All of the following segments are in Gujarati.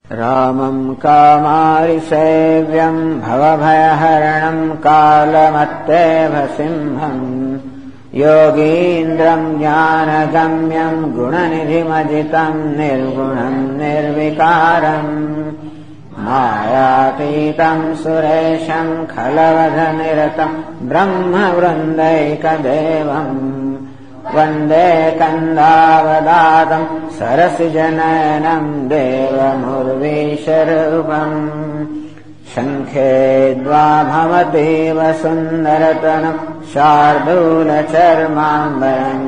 रामं कामारिसेव्यं भवभयहरणं कालमत्तेव सिंहम् योगीन्द्रं ज्ञानगम्यं गुणनिधिमजितं निर्गुणं निर्विकारम् मायातीतं सुरेशं खलवधनिरतं ब्रह्मवृन्दैकदेवम् वन्दे कन्दावदातं सरसिजनयनं देवमुर्वीशरूपम् शङ्खे द्वाभमतीव सुन्दरतनं शार्दूलचर्माम्बरम्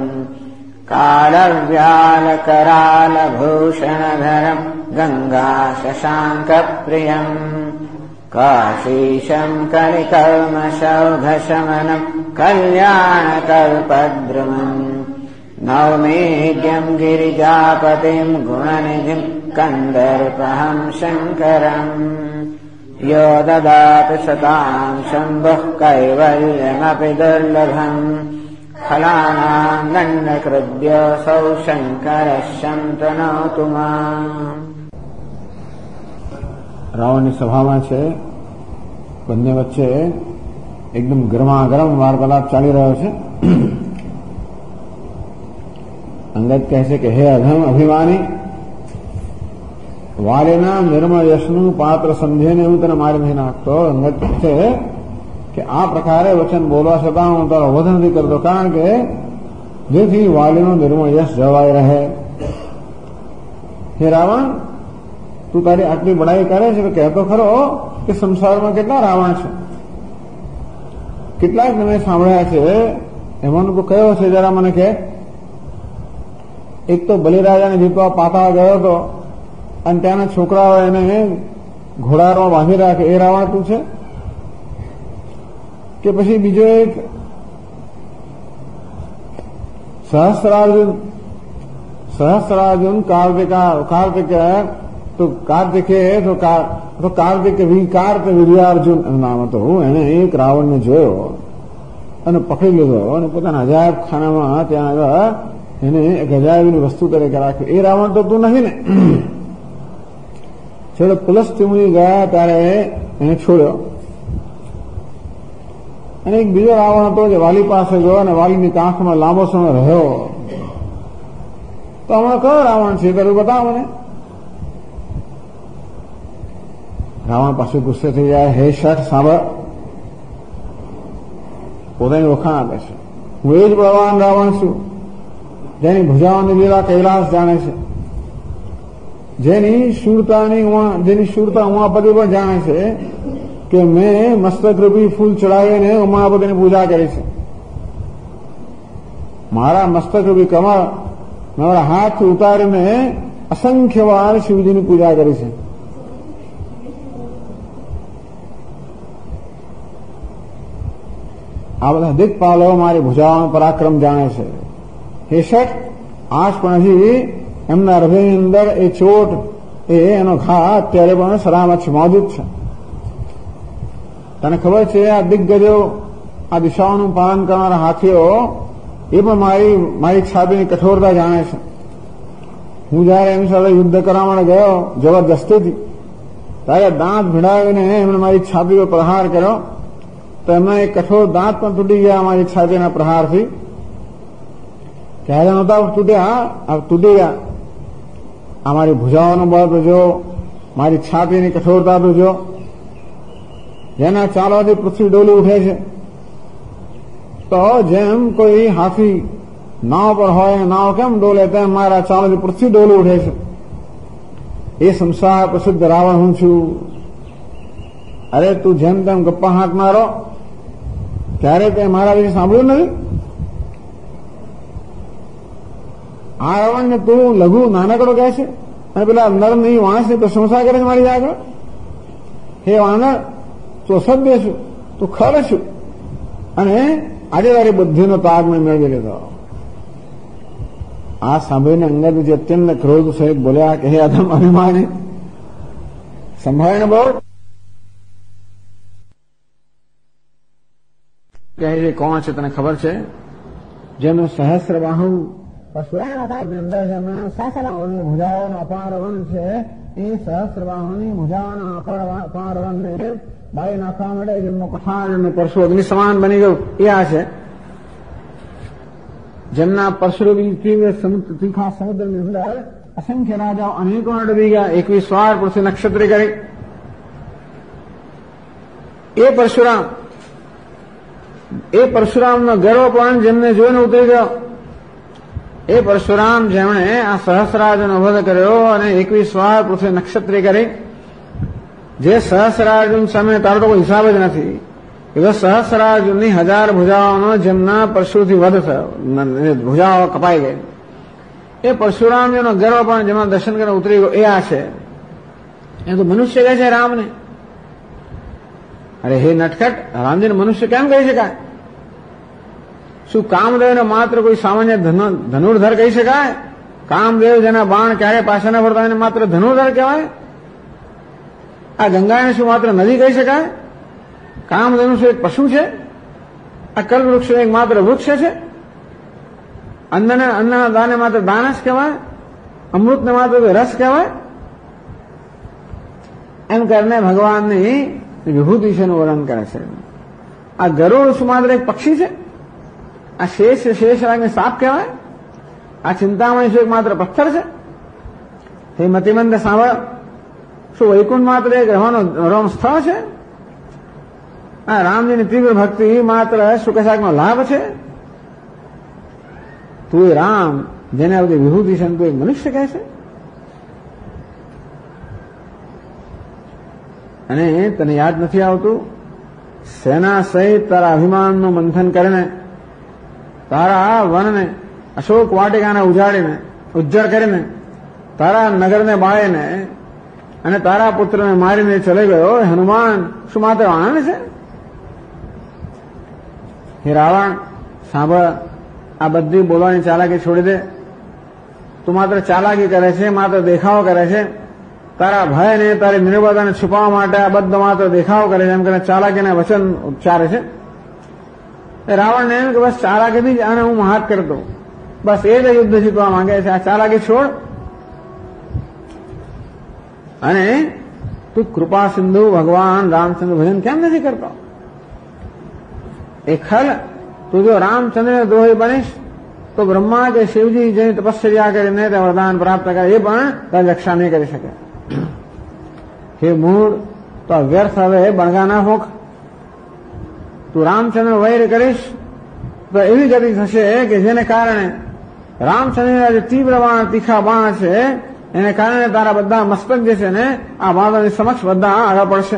कालव्यालकरालभूषणधरम् गङ्गाशशाङ्कप्रियम् काशीशं कलिकल्मषौघशमनं कल्याणकल्पद्रुमम् नौमीड्यं गिरिजापतिं गुणनिधिं कन्दर्पहं शङ्करम् यो ददाति सतां शम्भुः कैवल्यमपि दुर्लभम् फलानां दण्डकृद्योऽसौ शङ्करः शन्तनोतु माम्। રાવણની સભામાં છે, બંને વચ્ચે એકદમ ગરમાગરમ વાર્તાલાપ ચાલી રહ્યો છે. અંગદ કહે છે કે હે અધમ અભિમાની, વાલીના નિર્મળ યશનું પાત્ર સમજીને હું તને મારી નહીં નાખતો. અંગદ કહે છે કે આ પ્રકારે વચન બોલવા છતાં હું તારો વધ નથી કરતો, કારણ કે જેથી વાલીનું નિર્મળ યશ જળવાઈ રહે. હે રાવણ, તું તારી આટલી બડાઈ કરે છે તો કહેતો ખરો કે સંસારમાં કેટલા રાવણ છે. કેટલાક તમે સાંભળ્યા છે, એમાંનો તો કયો છે જરા મને કે? એક તો બલિરાજાને જીતવા પાતાળ ગયો હતો અને ત્યાંના છોકરાઓ એને ઘોડામાં બાંધી રાખે, એ રાવણ તું છે? કે પછી બીજો એક સહસ્રાર્જુન કાર્તિક વિકાર્ત વિજયાર્જુન નામ હતું. એને એક રાવણને જોયો અને પકડી લીધો અને પોતાના અજાયબ ખાનામાં ત્યાં આગળ એને એક અજાયબની વસ્તુ તરીકે રાખ્યું. એ રાવણ તો તું નથી ને? છેલ્લે પુલસ્ત્ય મુનિ ગયા ત્યારે એને છોડ્યો. અને એક બીજો રાવણ હતો જે વાલી પાસે ગયો અને વાલીની કાંખમાં લાંબો સમય રહ્યો. તો હમણાં કયો રાવણ છે તારું બતાવો મને. રાવણ પાછું ગુસ્સે થઈ જાય, હે શઠ સાંભળ, પોતાની વખાણ આપે છે. હું એ જ બળવાન રાવણ છું, જેની ભુજાઓની લીલા કૈલાસ જાણે છે, જેની શૂરતા ઉમાપતિ પણ જાણે છે કે મેં મસ્તકરૂપી ફૂલ ચડાવીને ઉમાપતિની પૂજા કરી છે. મારા મસ્તકરૂપી કમળ મારા હાથ ઉતારીને અસંખ્ય વાર શિવજીની પૂજા કરી છે. આ બધા દિક્પાલો મારી ભુજાઓનો પરાક્રમ જાણે છે. હે શઠ, આજ પણ હજી એમના હૃદયની અંદર એ ચોટ, એનો ઘા અત્યારે પણ સલામત છે, મોજૂદ છે. તને ખબર છે આ દિગ્ગજો, આ દિશાઓનું પાલન કરનારા હાથીઓ એ પણ મારી છાતીની કઠોરતા જાણે છે. હું જયારે એમની સાથે યુદ્ધ કરવા માટે ગયો જબરદસ્તીથી, ત્યારે દાંત ભીડાવીને એમણે મારી છાતી પર પ્રહાર કર્યો તો એમના એક કઠોર દાંત પણ તૂટી ગયા મારી છાતીના પ્રહારથી. ત્યારે નહોતા તૂટી ગયા. આ મારી ભુજાઓનો બળ તો જો, મારી છાતીની કઠોરતા તો જો, જેના ચાલવાથી પૃથ્વી ડોલી ઉઠે છે. તો જેમ કોઈ હાથી નાવ પર હોય, નાવ કેમ ડોલે, તેમ મારા ચાલવાથી પૃથ્વી ડોલી ઉઠે છે. એ સંસાર પ્રસિદ્ધ રાવણ હું છું. અરે તું જેમ તેમ ગપ્પા હાંકનારો, ત્યારે તે મારા વિશે સાંભળ્યું નથી? આ રાવણને તું લઘુ નાનકડો કહે છે અને પેલા નરની વાંસની પ્રશંસા કરે છે મારી આગળ. હે વાનર, તું અસભ્ય છું, તું ખર છું, અને આજે તારી બુદ્ધિનો તાગ મેં મેળવી લીધો. આ સાંભળીને અંગદજી અત્યંત ક્રોધ સહિત બોલ્યા કે હે અધમ અભિમાની, સંભાળીને બોલ. કહે છે કોણ છે તને ખબર છે? જેનું સહસ્ર બાહુ પરશુરામ અંદર જેમના સાસરાઓની ભુજાઓનો અપાર વન છે એ સહસ્રબાહુની ભુજાઓનો અપાર વનને બાળી નાખવા માટે જેમનો કઠાણ અને પરશુ અગ્નિ સમાન બની ગયું એ આ છે. જેમના પરશુરૂપી તીખા સમુદ્રની અંદર અસંખ્ય રાજાઓ અનેકો ડૂબી ગયા, 21 વાર પૃથ્વી નક્ષત્રે કરી. એ પરશુરામનો ગર્વ પણ જેમને જોઈને ઉતરી ગયો. એ પરશુરામ જેમણે આ સહસ્રાર્જુનનો વધ કર્યો અને 21 વાર પૃથ્વી નક્ષત્રે કરી. જે સહસ્રાર્જુન સામે તારો તો કોઈ હિસાબ જ નથી. એવા સહસ્રાર્જુનની 1000 ભુજાઓનો જેમના પરશુથી વધ થયો, ભુજાઓ કપાઈ ગઈ. એ પરશુરામજીનો ગર્વ પણ જેમાં દર્શન કરીને ઉતરી ગયો એ આ છે. એ તો મનુષ્ય કહે છે રામને. અરે હે નટખટ, રામજીને મનુષ્ય કેમ કહી શકાય? શું કામદેવને માત્ર કોઈ સામાન્ય ધનુર્ધર કહી શકાય? કામદેવ જેના બાણ ક્યારે પાછા ન ફરતા એને માત્ર ધનુર્ધર કહેવાય? આ ગંગાને શું માત્ર નદી કહી શકાય? કામદેવનું શું એક પશુ છે? આ કલ્પવૃક્ષ એક માત્ર વૃક્ષ છે? અન્નના દાને માત્ર દાન જ કહેવાય? અમૃતને માત્ર રસ કહેવાય? એમ કરીને ભગવાનની વિભૂતિ છે એનું વર્ણન કરે છે. આ ગરુડ શું માત્ર એક પક્ષી છે? આ શેષરાગને સાપ કહેવાય? આ ચિંતામણી શું એક માત્ર પથ્થર છે? હે મતિમંદ સાંભળ, શું વૈકુંઠ માત્ર એક રહેવાનો સ્થળ છે? આ રામજીની તીવ્ર ભક્તિ માત્ર સુખશાકનો લાભ છે? તું એ રામ જેને આ બધી વિભૂતિ છે તું એક મનુષ્ય કહે છે? અને તને યાદ નથી આવતું સેના સહિત તારા અભિમાનનું મંથન કરીને, તારા વનને અશોક વાટિકાને ઉજાડીને ઉજ્જડ કરીને, તારા નગરને બાળીને અને તારા પુત્રને મારીને ચલે ગયો હનુમાન શું માત્ર આનંદ છે? હે રાવણ સાંભળ, આ બધી બોલવાની ચાલાકી છોડી દે. તું માત્ર ચાલાકી કરે છે, માત્ર દેખાવો કરે છે. તારા ભયને તારી નિર્ભરતાને છુપાવવા માટે આ બધો માત્ર દેખાવો કરે છે, એમ કરીને ચાલાકીના વચન ઉચ્ચારે છે. રાવણને એમ કે બસ ચાલાકીથી જ આને હું હાથ કરતો, બસ એ જ યુદ્ધ જીતવા માંગે છે. આ ચાલાકી છોડ અને તું કૃપા સિંધુ ભગવાન રામચંદ્ર ભજન કેમ નથી કરતો? એ ખલ તું જો રામચંદ્ર દ્રોહી બનીશ તો બ્રહ્મા કે શિવજી જેની તપશ્ચર્યા કરીને તે વરદાન પ્રાપ્ત કરે એ પણ તારી રક્ષા નહીં કરી શકે. હે મૂળ, તો વ્યર્થ હવે બણગા ના હોક. તું રામચંદ્ર વૈર કરીશ તો એવી ગતિ થશે કે જેને કારણે રામચંદ્રના જે તીવ્ર બાણ તીખા બાણ છે એને કારણે તારા બધા મસ્તક જે છે ને આ વાદળની સમક્ષ બધા આગળ પડશે.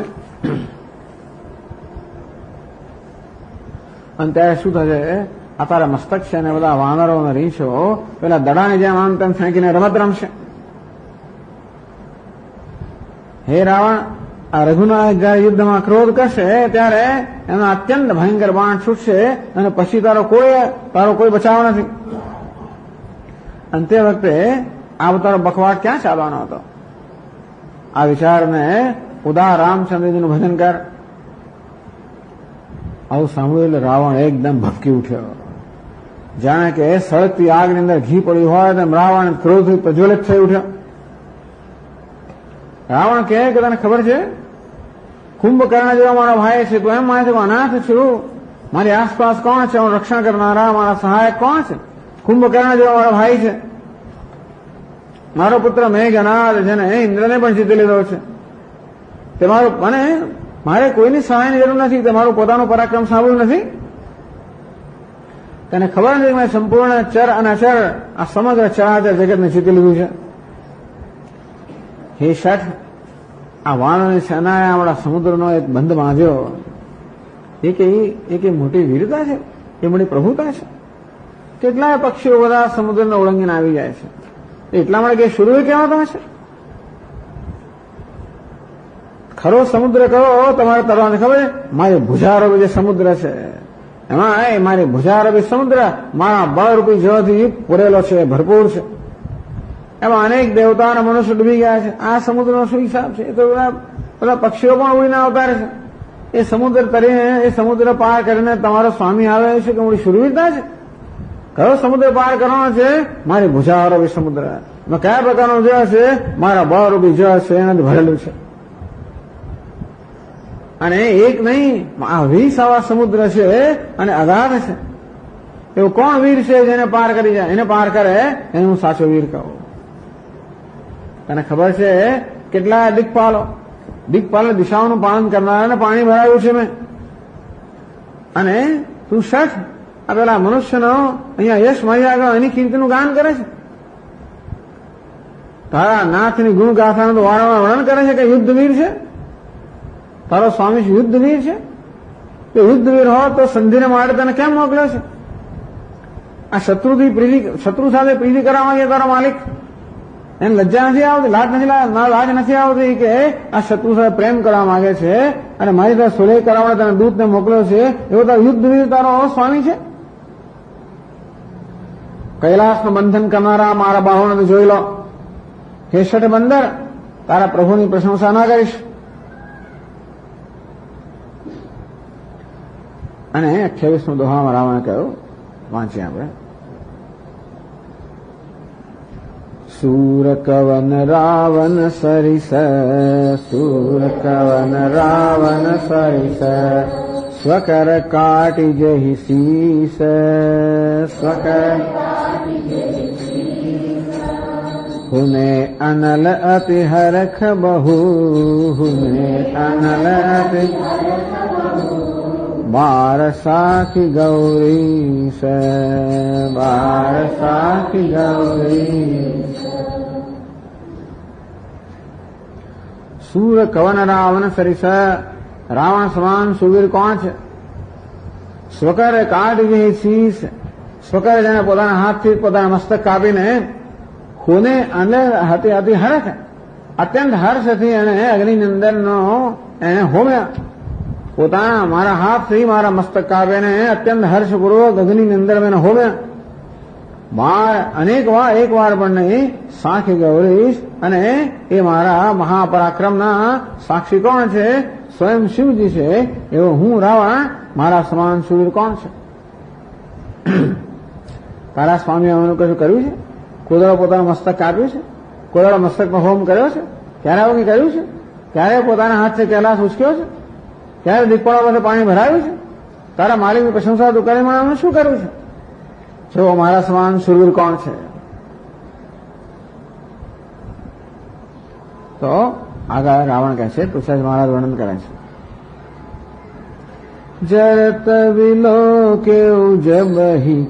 અને ત્યારે શું થશે? આ તારા મસ્તક છે અને બધા વાનરો અને રીંછો પેલા દડાની જેમ આમ તેમ ફેંકીને રમત રમશે. હે રાવણ, આ રઘુનાયક જયારે યુદ્ધમાં ક્રોધ કરશે ત્યારે એનો અત્યંત ભયંકર બાણ છૂટશે અને પછી તારો કોઈ બચાવ નથી. અને તે વખતે આ તારો બખવાટ ક્યાં ચાલવાનો હતો? આ વિચારને ઉદાર રામચંદ્રજીનું ભજન કર. આવું સાંભળ્યું એટલે રાવણ એકદમ ભપકી ઉઠ્યો, જાણે કે સળગતી આગની અંદર ઘી પડ્યું હોય તેમ રાવણ ક્રોધથી પ્રજ્વલિત થઈ ઉઠ્યો. રાવણ કહે કે તને ખબર છે કુંભકર્ણ જેવો મારો ભાઈ છે, તું એમ માને છે અનાથ છું? મારી આસપાસ કોણ છે? હું રક્ષણ કરનારા મારા સહાયક કોણ છે? કુંભકર્ણ જેવો મારો ભાઈ છે. મારો પુત્ર મેઘનાદ જેને ઇન્દ્રને પણ જીતી લીધો છે. તે મારે કોઈની સહાયની જરૂર નથી. તે મારું પોતાનું પરાક્રમ સાંભળ્યું નથી? તને ખબર નથી મેં સંપૂર્ણ ચર અને અચર આ સમગ્ર ચરાચર જગતને જીતી લીધું છે? હે શઠ, આ વાનરની સેનાએ આપણા સમુદ્રનો એક બંધ બાંધ્યો. એ મોટી વીરતા છે? એ મોટી પ્રભુતા છે? કેટલાય પક્ષીઓ બધા સમુદ્રને ઓળંગીને આવી જાય છે. એટલા માટે કે શૂરવીર કહેવાતા હશે? ખરો સમુદ્ર કયો તમારે તરવાની ખબર? મારી ભુજારૂપી જે સમુદ્ર છે એમાં મારી ભુજારૂપી સમુદ્ર મારા બળરૂપી જળથી પૂરેલો છે, ભરપૂર છે. એમાં અનેક દેવતાઓ અને મનુષ્ય ડૂબી ગયા છે. આ સમુદ્રનો શું હિસાબ છે? એ તો બધા પક્ષીઓ પણ ઉડીને અવતારે છે. એ સમુદ્ર તરીને એ સમુદ્ર પાર કરીને તમારો સ્વામી આવે છે કે મોટી શૂરવીરતા છે? કયો સમુદ્ર પાર કરવાનો છે? મારી ભુજારૂપી સમુદ્ર. કયા પ્રકારનો જળ છે? મારા બળરૂપી જળ છે, એનાથી ભરેલું છે. અને એક નહીં, આ 20 આવા સમુદ્ર છે અને અગાધ છે. એવું કોણ વીર છે જેને પાર કરી જાય? એને પાર કરે એને હું સાચો વીર કહું. તને ખબર છે કેટલા દિક્પાલ દિશાઓનું પાલન કરનારાને પાણી ભરાયું છે મેં. અને તું શઠ આ પેલા મનુષ્યનો અહીંયા યશ મારી આગળ એની કીર્તિનું ગાન કરે છે. તારા નાથની ગુણ ગાથાનું તો વારંવાર વર્ણન કરે છે કે યુદ્ધવીર છે. તારો સ્વામી યુદ્ધવીર છે. તો યુદ્ધવીર હો તો સંધિને માટે તને કેમ મોકલ્યો છે? આ શત્રુ સાથે પ્રીતિ કરવા માંગે તારો માલિક, એને લજ્જા નથી આવતી, લાજ નથી આવતી કે આ શત્રુ સાથે પ્રેમ કરવા માંગે છે અને મારી સાથે સુલેહ કરવા માટે તને દૂતને મોકલ્યો છે, એવો તારો યુદ્ધવીર તારો સ્વામી છે? કૈલાસનું બંધન કરનારા મારા બાહોને જોઈ લો. હે શઠ બંદર, તારા પ્રભુની પ્રશંસા ના કરીશ. અને 28નું દોહામાં રાવણે કહ્યું, વાંચીએ આપણે. सूरकवन रावण सरिस, सूरकवन रावण सरिस, स्वकर काटि जहि शीस, स्वकर हुने अनल अति हरख बहु, हुने अनल अति बार साखी गौरी से, बार साखी गौरी. सूर कवन रावण सरिस, रावण समान સુવીર કોણ છે? સ્વકર કાઢી જે શીશ, સ્વકર જેને પોતાના હાથથી પોતાના મસ્તક કાપીને ખૂને અને હતી હરખ, અત્યંત હર્ષથી એને અગ્નિનંદનનો એને હોમ્યા. પોતાના મારા હાથથી મારા મસ્તક કાપીને અત્યંત હર્ષપૂર્વક અગ્નિનંદન મેં હોમ્યા. એક વાર પણ નહીં, સાખી ગૌરીશ. અને એ મારા મહાપરાક્રમના સાક્ષી કોણ છે? સ્વયં શિવજી છે. એવો હું રાવણ, મારા સમાન શૂર કોણ છે? તારા સ્વામી અમને કશું કર્યું છે? કોદળો પોતાનું મસ્તક કાપ્યું છે? કોદળો મસ્તકમાં હોમ કર્યો છે? ક્યારે આવું કંઈ કર્યું છે? ક્યારે પોતાના હાથથી કૈલાસ ઉચક્યો છે? ક્યારે દિક્પાળો પાસે પાણી ભરાયું છે? તારા માલિકની પ્રશંસા તું કરી મને શું કર્યું છે? જો મારા સમાન શૂરવીર કોણ છે? તો આગળ રાવણ કહે છે, પૃથ્વીરાજ મહારાજ વર્ણન કરે છે. જરત વિલોકે જબહિ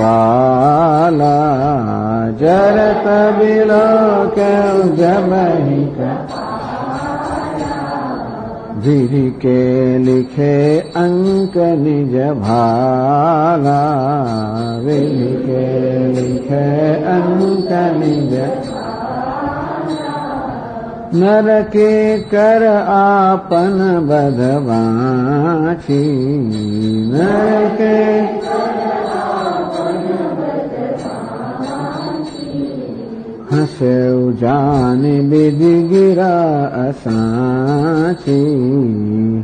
કપાલા, જરત વિલોકે જબહિ કપાલા, જીરી કે લિખે અંક નિજ ભાલા, વિધિ કે લિખે અંક નિજ नर के कर आपन बधवाची, नर के हसे जाने बिधि गिरा असाची,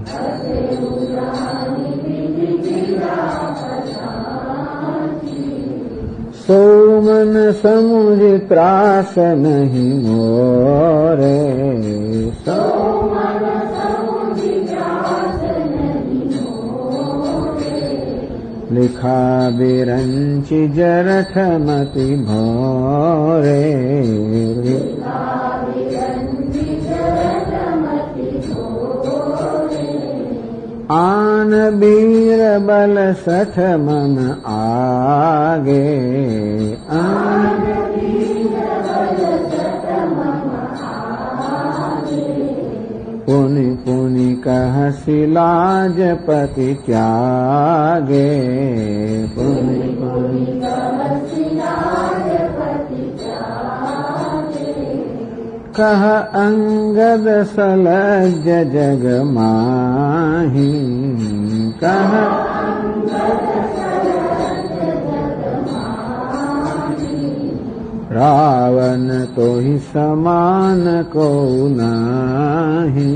सोमन समुझ त्रास नहीं मोरे, सोमन समुझ त्रास नहीं मोरे, लिखा बिरंचि जरठ मति भोरे, लिखा बिरंचि जरठ मति भोरे, आन बीर बल सठ मन आगे, आन बीर बल सठ मन आगे, पुनि पुनि कहसि लाजपति त्यागे, पुनि पुनि कहसि लाजपति त्यागे, कह अंगद सलज जग माही, कह अंगद सलज जग माही, रावण तो ही समान को नाही,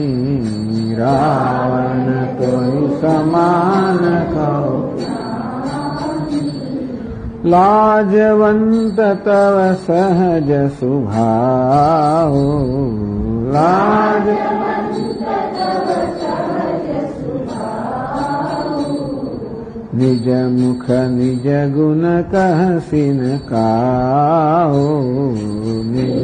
रावण तो ही समान को लाजवंत तव सहज सुभाव लाज निज मुख निज गुण कहसिन काओ निज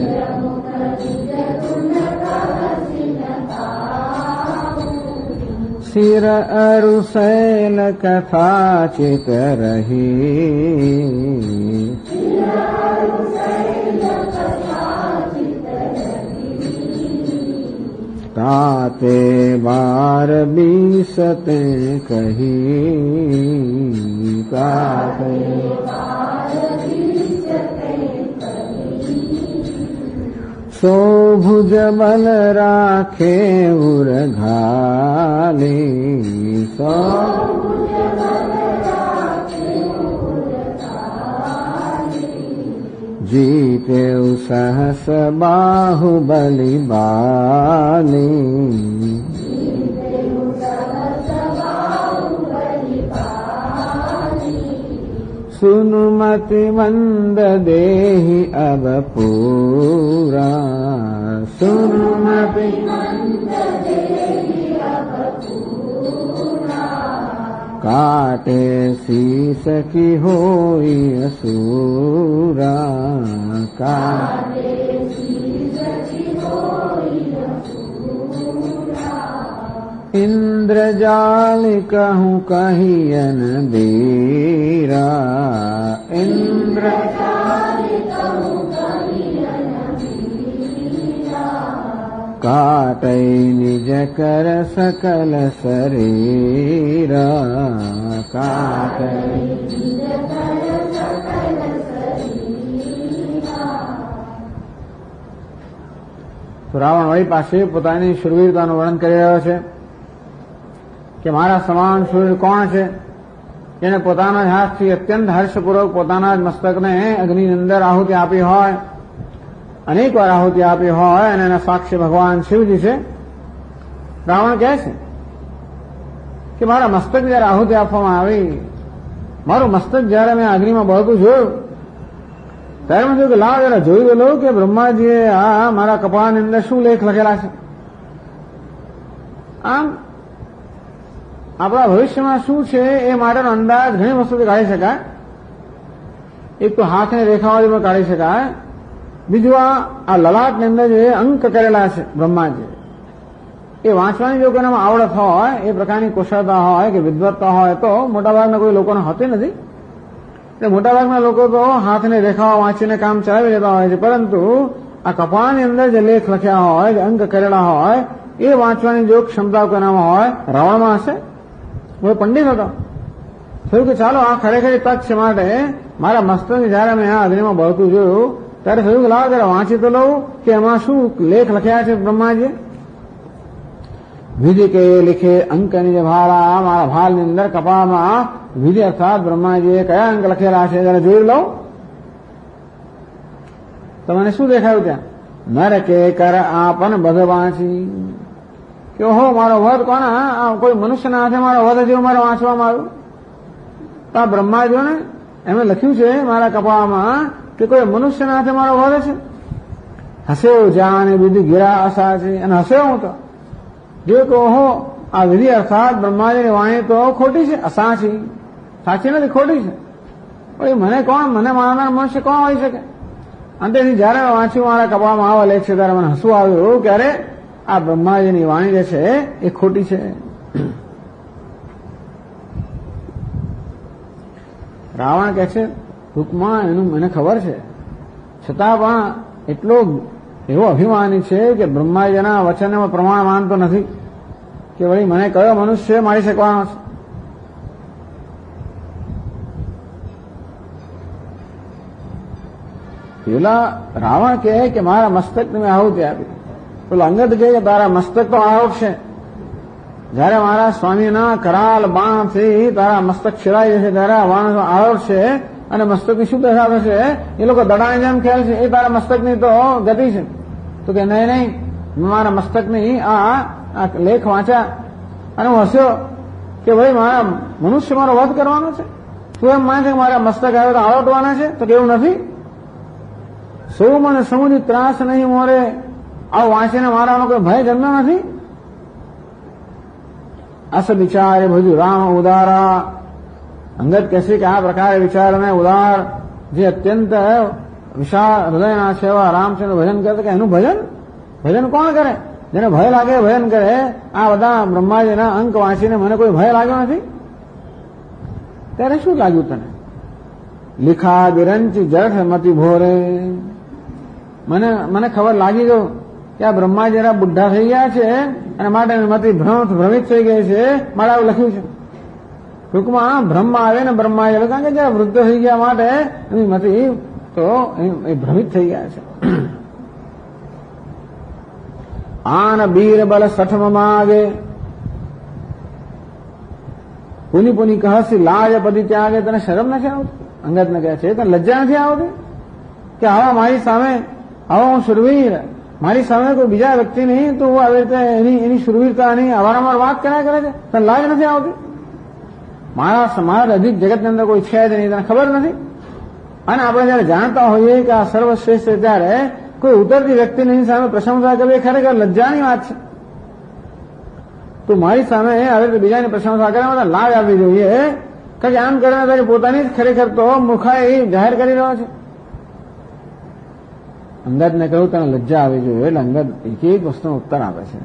सिर अरुशैल कथा चित रही ताते बार बीसते कही ताते सो भुज बल राखे उर घाली सो जीते सहस बाहुबली बाली सुनुमति मंद देहि अब पूरा सुनुमति काटे शीस की होई असुरा काटे इंद्रजाल कहूँ कहियन बीरा इंद्र काटै निज कर सकल शरीरा काटै તો રાવણ વળી પાસે પોતાની શૂરવીરતાનું વર્ણન કરી રહ્યો છે કે મારા સમાન શૂર કોણ છે જેને પોતાના જ હાથથી અત્યંત હર્ષપૂર્વક પોતાના જ મસ્તકને અગ્નિની અંદર આહુતિ આપી હોય, અનેક વાર આહુતિ આપી હોય અને એના સાક્ષી ભગવાન શિવજી છે. રાવણ કહે છે કે મારા મસ્તક જયારે આહુતિ આપવામાં આવી, મારું મસ્તક જયારે મેં અગ્નિમાં બળતું જોયું ત્યારે મેં જોયું કે લાવ જરા જોઈ તો લઉં કે બ્રહ્માજીએ આ મારા કપાળની અંદર શું લેખ લખેલા છે. આમ આપણા ભવિષ્યમાં શું છે એ માટેનો અંદાજ ઘણી વસ્તુથી કાઢી શકાય. એક તો હાથની રેખાઓથી પણ કાઢી શકાય. બીજું આ લલાટની અંદર જે અંક કરેલા છે બ્રહ્માજી, એ વાંચવાની જો કોઈનામાં આવડત હોય, એ પ્રકારની કુશળતા હોય કે વિદ્વત્તા હોય તો મોટાભાગના કોઈ લોકોને હોતી નથી. એટલે મોટાભાગના લોકો તો હાથની રેખાઓ વાંચીને કામ ચલાવી લેતા હોય છે, પરંતુ આ કપાળની અંદર જે લેખ લખ્યા હોય, જે અંક કરેલા હોય, એ વાંચવાની જો ક્ષમતા કોઈનામાં હોય, રાવણમાં હશે. હું પંડિત હતો, થયું કે ચાલો આ ખરેખરી તક છે માટે મારા મસ્તક જયારે મેં આ અગ્નિમાં બળતું જોયું ત્યારે થયું કે લાવો જરા વાંચી તો લઉં કે એમાં શું લેખ લખ્યા છે બ્રહ્માજી. વિધિ કે લીખે અંકની જે ભાળા, મારા ભાલની અંદર કપાળમાં વિધિ અર્થાત બ્રહ્માજીએ કયા અંક લખેલા છે જરા જોઈ લઉં. તો મને શું દેખાયું ત્યાં? નર કે કર આપન બધ વાંચી કે ઓહો મારો વધ કોના, કોઈ મનુષ્યના હાથે મારો વધ જેવું મારે વાંચવામાં આવ્યું. તો આ બ્રહ્માજીઓને એમણે લખ્યું છે મારા કપાળમાં કે કોઈ મનુષ્યના હાથે મારો વધ છે. હસ્યો જાને વિધિ ગિરા આશા છે, અને હસ્યો હું તો જો કે ઓહો આ વિધિ અર્થાત બ્રહ્માજીની વાણી તો ખોટી છે, અસાચી, સાચી નથી, ખોટી છે. ભાઈ મને કોણ, મને માનનાર મનુષ્ય કોણ હોઈ શકે? અંતેથી જયારે વાંચ્યું મારા કપાળમાં આવા લેખ છે ત્યારે મને હસવું આવ્યું કે અરે આ બ્રહ્માજીની વાણી જે છે એ ખોટી છે. રાવણ કહે છે ટૂંકમાં એનું મને ખબર છે, છતાં પણ એટલો એવો અભિમાની છે કે બ્રહ્માજીના વચનને પ્રમાણ માનતો નથી કે વળી મને કયો મનુષ્ય મારી શકવાનો છે. પેલા રાવણ કહે કે મારા મસ્તકને મેં આહુતિ આપી. પેલો અંગદ કહે કે તારા મસ્તક તો આરોપ છે, જયારે મારા સ્વામીના કરાલ બાણથી તારા મસ્તક છેડાઈ જશે ત્યારે આ બાણ આરોપ છે અને મસ્તકની શું દશા થશે એ લોકો દડાની જેમ ખ્યાલ છે, એ તારા મસ્તકની તો ગતિ છે. તો કે નહીં નહીં, મારા મસ્તકની આ લેખ વાંચ્યા અને હું હસ્યો કે ભાઈ મારા મનુષ્ય મારો વધ કરવાનો છે. તું એમ માને છે કે મારા મસ્તક આવે તો આળોટવાના છે? તો કેવું નથી. સૌ મને સમુદ્ર ત્રાસ નહીં મોરે, આવું વાંચીને મારાનો કોઈ ભય જન્મ્યો નથી. અસ વિચારે ભજુ રામ ઉદારા. અંગત કહેશે કે આ પ્રકારે વિચારને ઉદાર, જે અત્યંત વિશાળ હૃદયના છે એવા રામચંદ્ર ભજન કરતા, કે એનું ભજન કોણ કરે? જેને ભય લાગે ભજન કરે. આ બધા બ્રહ્માજીના અંક વાંચીને મને કોઈ ભય લાગ્યો નથી. ત્યારે શું લાગ્યું તને? લીખા બિરંચી જઠ મતિ ભોરે. મને ખબર લાગી ગયો કે આ બ્રહ્માજીના બુઢા થઈ ગયા છે અને માટે મતિ ભ્રમિત થઈ ગઈ છે, મારે આવું લખ્યું છે. ટૂંકમાં બ્રહ્મા આવે ને બ્રહ્માજી, કારણ કે જરા વૃદ્ધ થઈ ગયા માટે એની મતિ તો એ ભ્રમિત થઈ ગયા છે. આન બીરબલ સઠમ માગે, પુની પુની કહસી લાજ પદી ત્યાગે. તને શરમ નથી આવતી? અંગતને કહે છે તને લજ્જા નથી આવતી કે આવા મારી સામે, આવો હું શુરવીર, મારી સામે કોઈ બીજા વ્યક્તિ નહીં, તો આવી રીતે એની શુરવીરતાની અવારનવાર વાત કર્યા કરે છે. તને લાજ નથી આવતી? મારા અધિક જગતની અંદર કોઈ છે જ નહીં, તને ખબર નથી? અને આપણે જયારે જાણતા હોઈએ કે આ સર્વશ્રેષ્ઠ છે, ત્યારે કોઈ ઉતરતી વ્યક્તિની સામે પ્રશંસા કરવી ખરેખર લજ્જાની વાત છે. તો મારી સામે હવે બીજાની પ્રશંસા કરવા માટે લાજ આપવી જોઈએ, કારણ કે આમ કરવા પોતાની જ ખરેખર તો મૂર્ખાઈ જાહેર કરી રહ્યો છે. અંગદને કહ્યું તને લજ્જા આવી જોઈએ, એટલે અંગદ એક એક વસ્તુનો ઉત્તર આપે છે.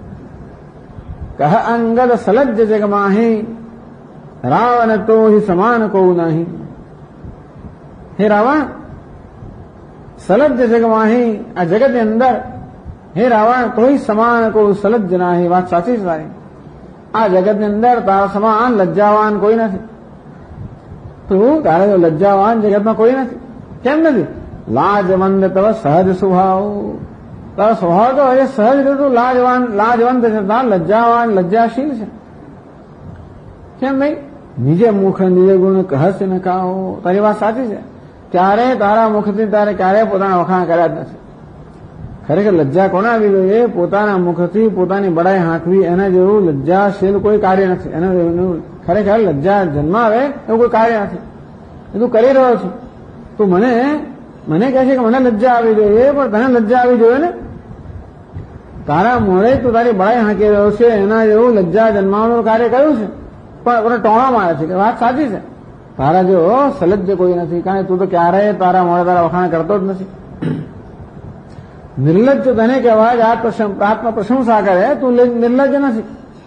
કહ અંગદ સલજ્જ જગમાહી, રાવણ તો હિ સમાન કહું નહીં. હે રાવણ, સલજ્જ જગમાહી, આ જગતની અંદર, હે રાવણ તોય સમાન કોઈ સલજ્જ નહીં. વાત સાચી છે તારી. આ જગતની અંદર તારા સમાન લજ્જાવાન કોઈ નથી. તું તારે લજ્જાવાન જગતમાં કોઈ નથી. કેમ નથી? લાજવંત તવ સહજ સ્વભાવ. તારો સ્વભાવ તો એ સહજ રીતે લાજવંત છે, તાર લજ્જાવાન લજ્જાશીલ છે. કેમ ભાઈ? નિજે મુખ નિજે ગુણ કહશે ને કહો. તારી વાત સાચી છે. ત્યારે તારા મુખથી તારે ક્યારેય પોતાના વખાણ કર્યા જ નથી. ખરેખર લજ્જા કોને આવી જોઈએ? પોતાના મુખથી પોતાની બડાઈ હાંકવી, એના જેવું લજ્જાશીલ કોઈ કાર્ય નથી. એના ખરેખર લજ્જા જન્માવે એવું કોઈ કાર્ય નથી. એ તું કરી રહ્યો છું. તું મને કહે છે કે મને લજ્જા આવી જોઈએ, પણ તને લજ્જા આવી જોઈએ ને? તારા મોડે તું તારી બડાઈ હાંકી રહ્યો છે, એના જેવું લજ્જા જન્માવાનું કાર્ય કર્યું છે, પણ ટોળામાં આવે છે. કે વાત સાચી છે, તારા જેવો સલજ્જ કોઈ નથી, કારણ કે તું તો ક્યારેય તારા મોડે તારા વખાણ કરતો જ નથી. નિર્લજ્જ તને કહેવાય, આત્મ પ્રશંસા કરે, તું નિર્લજ્જ નથી.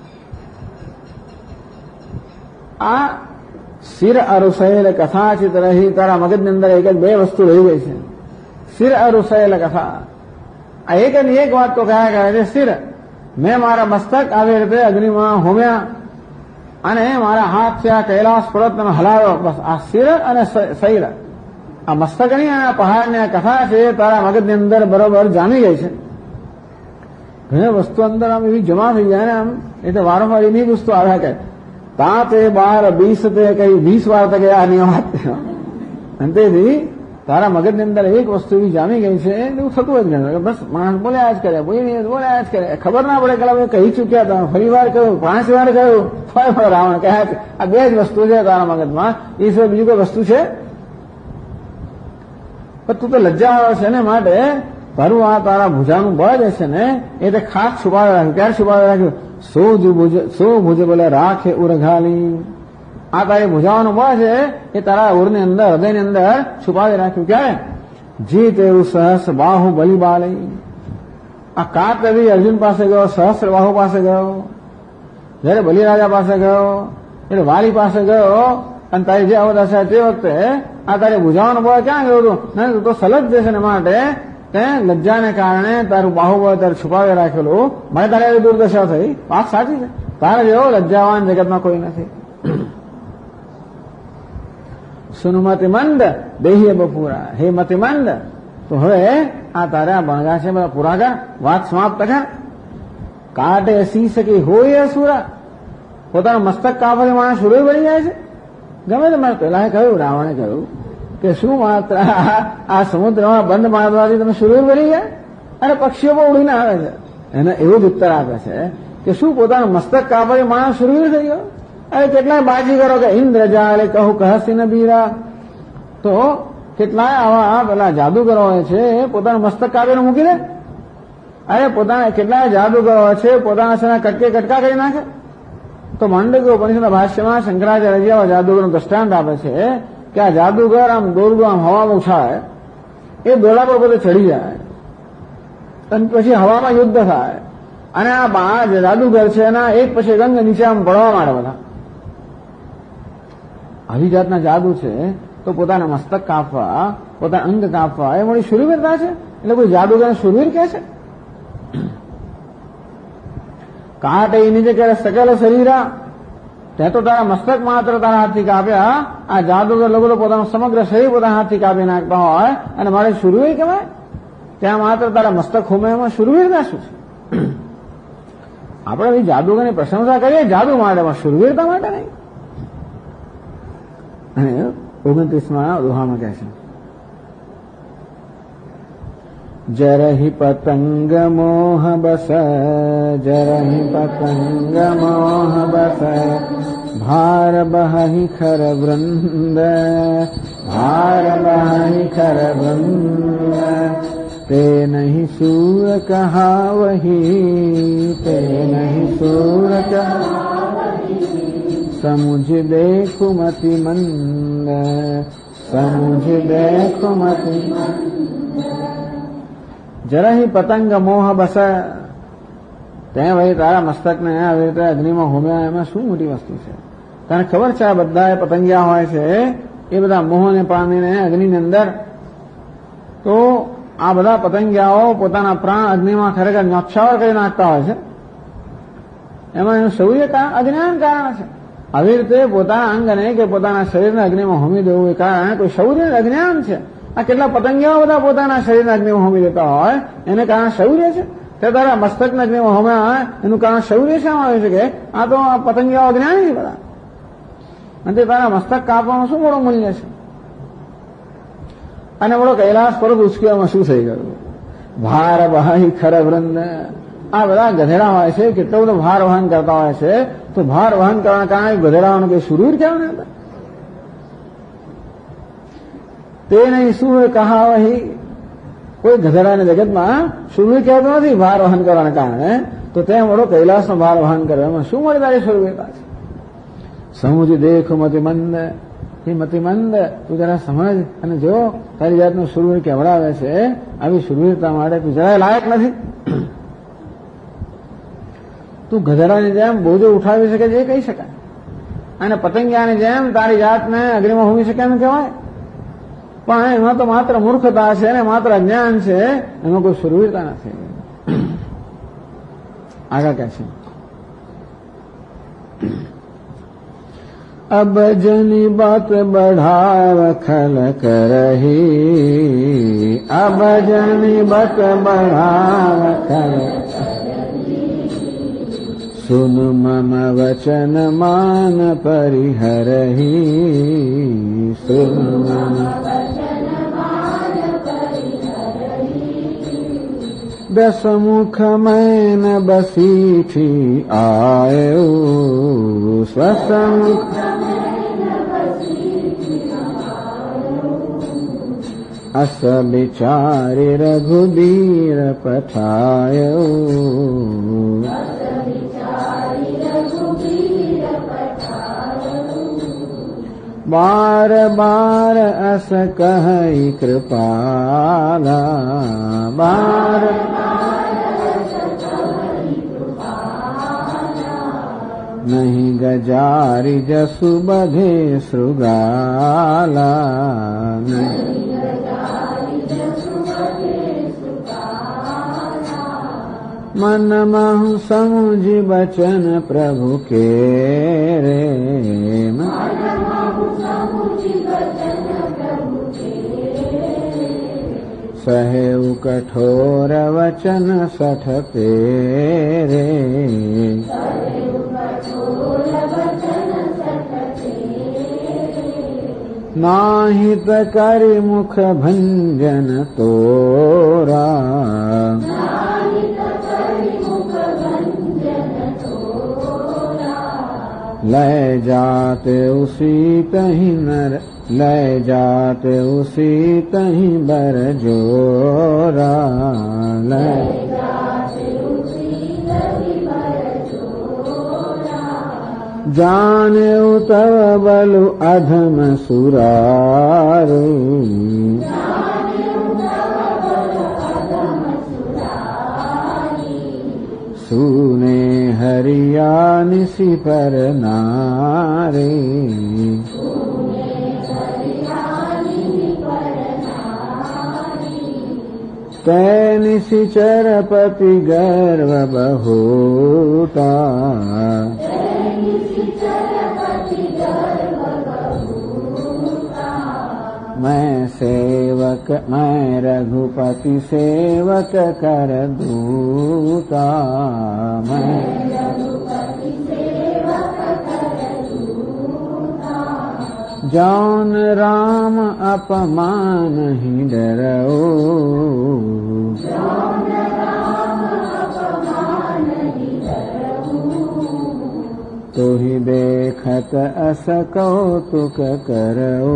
આ શિર અરુસૈલ કથાચિત રહી, તારા મગજની અંદર એક જ બે વસ્તુ રહી ગઈ છે. શિર અરુસૈલ કથા, આ એક ની એક વાત તો કયા કરે છે. શિર, મેં મારા મસ્તક આવી રીતે અગ્નિમાં હોમ્યા અને મારા હાથ છે આ કૈલાસ પર્વત તમે હલાવ્યો. બસ આ શિર અને શૈલ, આ મસ્તકની અને પહાડની આ કથા છે, તારા મગજની અંદર બરોબર જામી ગઈ છે. ઘણી વસ્તુ અંદર આમ એવી જમા થઈ જાય ને, આમ એ તો વારંવાર એની જ વસ્તુ આવ્યા કરે. તાતે 12 20 તે કઈ 20 વાર તો ગયા આની વાત. અંતેથી તારા મગજની અંદર એક વસ્તુ એવી જામી ગઈ છે, એવું થતું જ નહીં. બસ માણસ બોલ્યા જ કરે, બોલ્યા જ કરે, ખબર ના પડે કે આપણે કહી ચૂક્યા હતા, ફરી વાર કહ્યું, 5 વાર કહ્યું, ફરી રાવણ કહ્યા છે. આ બે જ વસ્તુ છે તારા મગજમાં, એ સિવાય બીજું કોઈ વસ્તુ છે? પણ તું તો લજ્જા આવે છે ને, માટે તારું આ તારા ભુજાનું બળ જે છે ને, એ તે ખાસ છુપાવી રાખ્યું. ક્યારે છુપાવી રાખ્યું? સો ભુજ બોલે રાખે ઉરઘાલી. આ તારી ભુજાવાનું બળ છે, એ તારા ઉરની અંદર, હૃદયની અંદર છુપાવી રાખ્યું. ક્યારે? જીત એવું સહસ્ર બાહુ બલી બાલી. આ કાતવી અર્જુન પાસે ગયો, સહસ્ર બાહુ પાસે ગયો, જયારે બલિરાજા પાસે ગયો, એટલે વાલી પાસે ગયો, અને તારી જે અવદશા છે તે વખતે આ તારી ભુજાવાનું બળ ક્યાં ગયું હતું? નહીં, તો સલજ છે ને, માટે તે લજ્જાને કારણે તારું બાહુબળ તારે છુપાવી રાખેલું, મને તારે એવી દુર્દશા થઈ. વાત સાચી છે, તારા જેવો લજ્જાવાન જગતમાં કોઈ નથી. સુનુમતિમંદ દેહીએ બપુરા. હે મતિમંદ, તો હવે આ તારે આ બણગા છે બધા પૂરા કર, વાત સમાપ્ત કર. કાટે સી સકી હોય સુરા. પોતાનું મસ્તક કાપવાથી માણસ સુરય બની જાય છે. ગમે તે મારે પહેલા કહ્યું, રાવણે કહ્યું કે શું માત્ર આ સમુદ્રમાં બંધ મારવાથી તમે સુરવીર બની ગયા? અને પક્ષીઓ પણ ઉડીને આવે છે. એને એવું જ ઉત્તર આપે છે કે શું પોતાનું મસ્તક કાપવાથી માણસ સુરવીર થઈ ગયો? अरे કેટલાય બાજીગરો કે ઇન્દ્રજાલે કહું કહસી ન બીરા, તો કેટલાય આવા પેલા જાદુગરો હોય છે પોતાનું મસ્તક કાપીને મૂકી દે. અરે પોતાના કેટલાય જાદુગરો હોય છે પોતાના સેના કટકે કટકા કરી નાખે. તો માંડવ્ય ઉપનિષદના ભાષ્યમાં શંકરાચાર્યજી આવા જાદુગરનું દ્રષ્ટાંત આપે છે કે આ જાદુગર આમ દોરડું આમ હવામાં ઉછાળે, એ દોરડા પર પોતે ચડી જાય અને પછી હવામાં યુદ્ધ થાય અને આ જાદુગર છે એના એક પછી રંગ નીચે આમ પડવા માંડે બધા. આવી જાતના જાદુ છે. તો પોતાના મસ્તક કાપવા, પોતાના અંગ કાપવા એ મોટી શૂરવીરતા છે. એટલે કોઈ જાદુગરને શૂરવીર કહે છે? કાટ એ નીચે કહે સકલ શરીરા, તે તો તારા મસ્તક માત્ર તારા હાથથી કાપ્યા. આ જાદુગર લોકો તો પોતાનું સમગ્ર શરીર પોતાના હાથથી કાપી નાખતા હોય અને મારે શૂરવીર કહેવાય? ત્યાં માત્ર તારા મસ્તક હોમે એમાં શૂરવીરતા શું છે? આપણે જાદુગરની પ્રશંસા કરીએ જાદુ માટે, શૂરવીરતા માટે નહીં. અને 29માં દોહામાં કહે છે, જરહિ પતંગ મોહ બસ, જરહિ પતંગ મોહ બસ, ભાર બહી ખર વૃંદ, ભાર બહી ખર વૃંદ, તે નહીં સૂર કહાવહી, તે નહીં સૂર કહાવહી, સમુझ देखु मति मंद, समुझ देखु मति मंद. जरा ही पतंग मोह बस, તે ભાઈ તારા મસ્તકને આવી રીતે અગ્નિમાં હોમ્યા એમાં શું મોટી વસ્તુ છે? તને ખબર છે આ બધા પતંગિયા હોય છે એ બધા મોહને પામીને અગ્નિની અંદર, તો આ બધા પતંગિયાઓ પોતાના પ્રાણ અગ્નિમાં ખરેખર ન્યોછાવર કરી નાખતા હોય છે. એમાં એનું શૌર્ય અજ્ઞાન કારણ છે. આવી રીતે પોતાના અંગને કે પોતાના શરીરને અગ્નિમાં હોમી દેવું એ કારણે કોઈ શૌર્ય અજ્ઞાન છે. આ કેટલા પતંગિયાઓ બધા પોતાના શરીરને અગ્નિમાં હોમી દેતા હોય એને કારણ શૌર્ય છે. તે તારા મસ્તકને અગ્નિમાં હોમ્યા હોય એનું કારણ શૌર્ય શામાં આવી શકે? આ તો પતંગિયાઓ અજ્ઞાની છે બધા. અને તે તારા મસ્તક કાપવાનું શું મોડું મૂલ્ય છે? અને મોડો કૈલાસ પર્વત ઉચકવામાં શું થઈ ગયું? ભાર બહાઈ ખર વૃંદ. આ બધા ગધેડા હોય છે, કેટલો બધો ભાર વહન કરતા હોય છે. તો ભાર વહન કરવાના કારણે ગધેડાઓને કોઈ શૂરવીર કહેવાય ને? તે નહીં શું કહાવહી, કોઈ ગધેડાને જગતમાં શૂરવીર કહેતો નથી ભાર વહન કરવાના કારણે. તો તે મોડો કૈલાસનો ભાર વહન કરે એમાં શું મળી તારી શૂરવીરતા છે? સમુજ દેખ મતિમંદ, એ મતિમંદ તું જરા સમજ અને જો તારી જાતનું શૂરવીર કેવડાવે છે. આવી શૂરવીરતા માટે તું જરાય લાયક નથી. તું ગધેડાની જેમ બોજો ઉઠાવી શકે છે એ કહી શકાય, અને પતંગિયાની જેમ તારી જાતને અગ્નિમાં હોમી શકે એમ કહેવાય. પણ એમાં તો માત્ર મૂર્ખતા છે અને માત્ર અજ્ઞાન છે, એમાં કોઈ શૂરવીરતા નથી. આગળ કહે છે, अब जनी बात बढ़ाव खल करही, अब जनी बात बढ़ाव खल, सुन मम वचन मान परिहरही, सुन मम दस मुख मैन बसीठी आयो, स्वसमुख अस विचारि रघुबीर पठायो, बार बार अस कहई कृपाला, बार नहीं गजारी जसु बधे श्रुगाला, मन महु समुझि बचन प्रभु के रे, सहेउ कठोर वचन सठ पेरे, नाहित करि मुख भंजन तोरा, लय जाते उसी तहीं नर, लय जाते उसी तहीं बर जोरा, लय जाने तव बलु अधम सुरारू, सुने हरिया निसी पर नारे, तै निशिचर पति गर्व बहुता, मैं सेवक मैं रघुपति सेवक कर दूता, मैं जौन राम अपमान ही डरो, तो ही देखत अस कौतुक करो,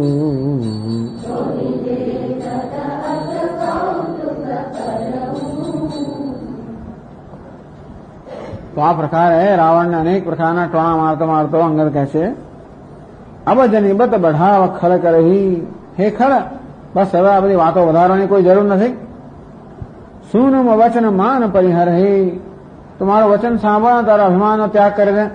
तो आ प्रकार है रावण ने अनेक प्रकारना टोणा मारतो मारतो अंगद કહે છે अब जनिबत बढ़ाव खड़ करही, हे खड़ बस હવે આ બધી વાતો વધારવાની કોઈ જરૂર નથી. સુન વચન માન પરિહર હે, તમારો વચન સાંભળો તારો અભિમાનનો ત્યાગ કરી દે.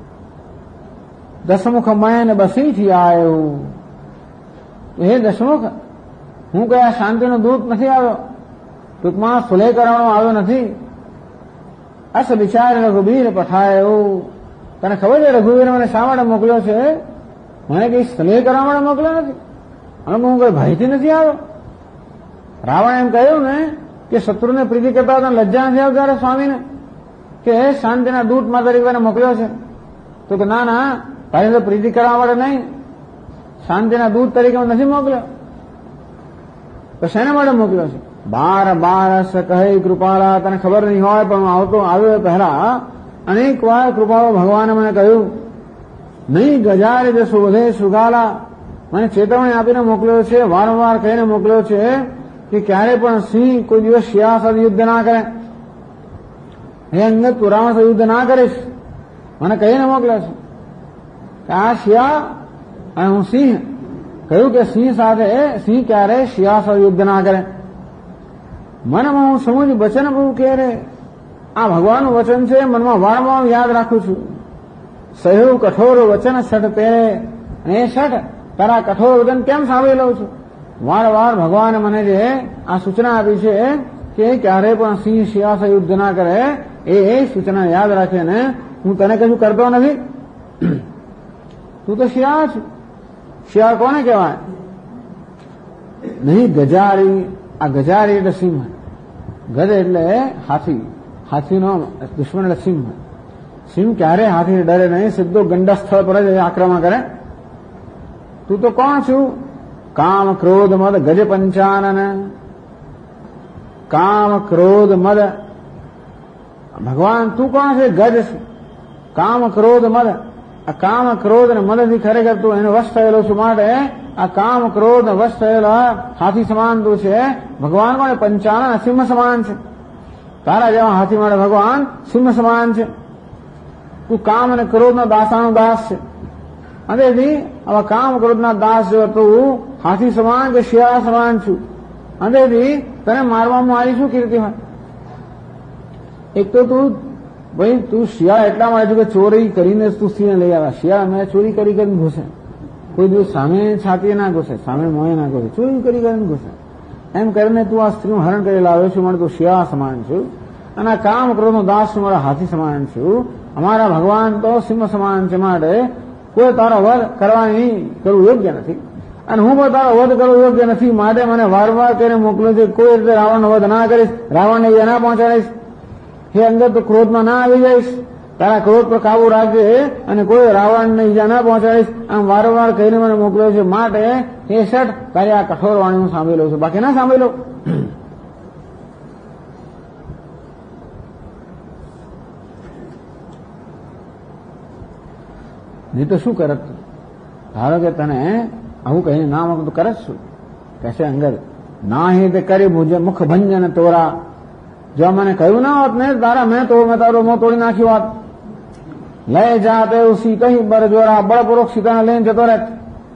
દશમુખ મયન બસીથી આવ્યો, હે દશમુખ હું કયા શાંતિનો દૂત નથી આવ્યો, ટૂંકમાં સુલેહ કરવાનો આવ્યો નથી. અસ વિચાર રઘુવીર પઠાયો, તને ખબર છે રઘુવીર મને શા માટે મોકલ્યો છે? મને કઈ સ્નેહ કરવા માટે મોકલ્યો નથી, અને હું કઈ ભયથી નથી આવ્યો. રાવણ એમ કહ્યું ને કે શત્રુને પ્રીતિ કરતા હતા, લજ્જા નથી આવતી ત્યારે સ્વામીને કે શાંતિના દૂત માં તરીકે મોકલ્યો છે? તો કે ના ના, તારી તો પ્રીતિ કરવા માટે નહીં, શાંતિના દૂત તરીકે નથી મોકલ્યો. તો શેના માટે મોકલ્યો છે? બાર બારસ કહે કૃપાળા, તને ખબર નહીં હોય પણ આવતો આવ્યો પહેલા અનેક વાર કૃપાળો ભગવાને મને કહ્યું, નહીં ગજારે જે સુબધે સુગાલા, મને ચેતવણી આપીને મોકલ્યો છે, વારંવાર કહીને મોકલ્યો છે કે ક્યારે પણ સિંહ કોઈ દિવસ શિયા સાથે યુદ્ધ ના કરે. હે અંગદ તું રાવણ સાથે યુદ્ધ ના કરીશ, મને કહીને મોકલ્યો છે કે આ શિયા અને હું સિંહ. કહ્યું કે સિંહ સાથે સિંહ ક્યારે શિયા સાથે યુદ્ધ ના કરે. મનમાં હું સમજ વચન બહુ કે રે, આ ભગવાનનું વચન છે, મનમાં વારંવાર યાદ રાખું છું. સહુ કઠોર વચન સઠ તેરે, અને એ સઠ તારા કઠોર વચન કેમ સાંભળી લઉં છું? વારંવાર ભગવાને મને જે આ સૂચના આપી છે કે ક્યારે પણ સિંહ શિયા સાથે યુદ્ધ ના કરે, એ સૂચના યાદ રાખે ને હું તને કશું કરતો નથી. તું તો શિયા છે. શિયા કોને કહેવાય? નહીં ગજારી. આ ગજારી એટલે સિંહ, ગજ એટલે હાથી, હાથીનો દુશ્મન એટલે સિંહ. સિંહ ક્યારે હાથી ડરે નહીં, સીધો ગંડા સ્થળ પર જ આક્રમણ કરે. તું તો કોણ છું? કામ ક્રોધ મદ ગજ પંચાનન. કામ ક્રોધ મદ, ભગવાન તું કોણ છે? ગજ. કામ ક્રોધ મદ, આ કામ ક્રોધ અને મદથી ખરેખર તું એનો વશ થયેલો છું, માટે આ કામ ક્રોધ વશ થયેલા હાથી સમાન તું છે. ભગવાન કોણ? પંચાનન, સિંહ સમાન છે. તારા જેવા હાથી માટે ભગવાન સિંહ સમાન છે. તું કામ અને ક્રોધના દાસાનો દાસ છે. અને આવા કામ ક્રોધના દાસ જો તું હાથી સમાન કે શિયાળ સમાન છું, અને તને મારવામાં આવી શું કીર્તિ હોય? એક તો તું ભાઈ તું શિયાળ એટલા માટે છું કે ચોરી કરીને તું સિંહને લઈ આવ્યા. શિયાળ મેં ચોરી કરી કરીને ઘૂસે, કોઈ દિવસ સામે છાતીએ ના ઘૂસે, સામે મોંએ ના ઘૂસે, ચોરી કરી કરીને ઘૂસે. એમ કરીને તું આ સ્ત્રીનું હરણ કરી લાવ્યો છું, મને તું શિયાળ સમાન છું, અને આ કામ ક્રોધનો દાસ છું, મારા હાથી સમાન છું. અમારા ભગવાન તો સિંહ સમાન છે, માટે કોઈ તારો વધ કરવાની કરવું યોગ્ય નથી, અને હું પણ તારો વધ કરવું યોગ્ય નથી. માટે મને વારંવાર કરીને મોકલ્યો છે, કોઈ રીતે રાવણનો વધ ના કરીશ, રાવણને ઈજા ના પહોંચાડીશ. હે અંગદ તું ક્રોધમાં ના આવી જઈશ, તારા ક્રોધ પર કાબુ રાખજે, અને કોઈ રાવણને ઈજા ના પહોંચાડીશ. આમ વારંવાર કહીને મને મોકલ્યો છે, માટે એ શટ તારી આ કઠોર વાણી હું સાંભળી લઉં છું, બાકી ના સાંભળી લઉં. નહીં તો શું કરત? ધારો કે તને આવું કહીને ના મૂકું તો કરત શું? કહેશે અંગદ, ના હી તે કરી મુખ ભંજન તોરા. જો મને કહ્યું ના હોત ને તારા મેં તારો મોં તોડી નાખ્યું હોત. લઈ જા તે ઉસી કહી બરજોરા, બળપૂર્વક સીતાને લઈને જતો રહેત.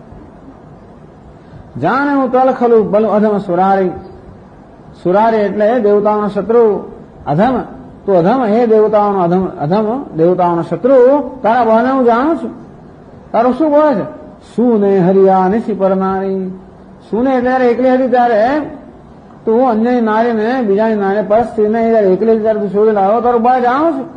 જાણે હું તલ ખલું બલું અધમ સુરારી. સુરારી એટલે દેવતાઓનો શત્રુ અધમ. તો અધમ હે દેવતાઓનો અધમ દેવતાઓનો શત્રુ તારા બહાને હું જાણું છું. તારું શું બોલે છે? શું ને હરિયા નિશી પરનારી. શું ને જયારે એકલી હતી ત્યારે તું અન્ય નારીને બીજાની નારી પર સ્ત્રીને જયારે એકલી ત્યારે તું શોધી લાવ્યો, તારું બળ જાણું છું.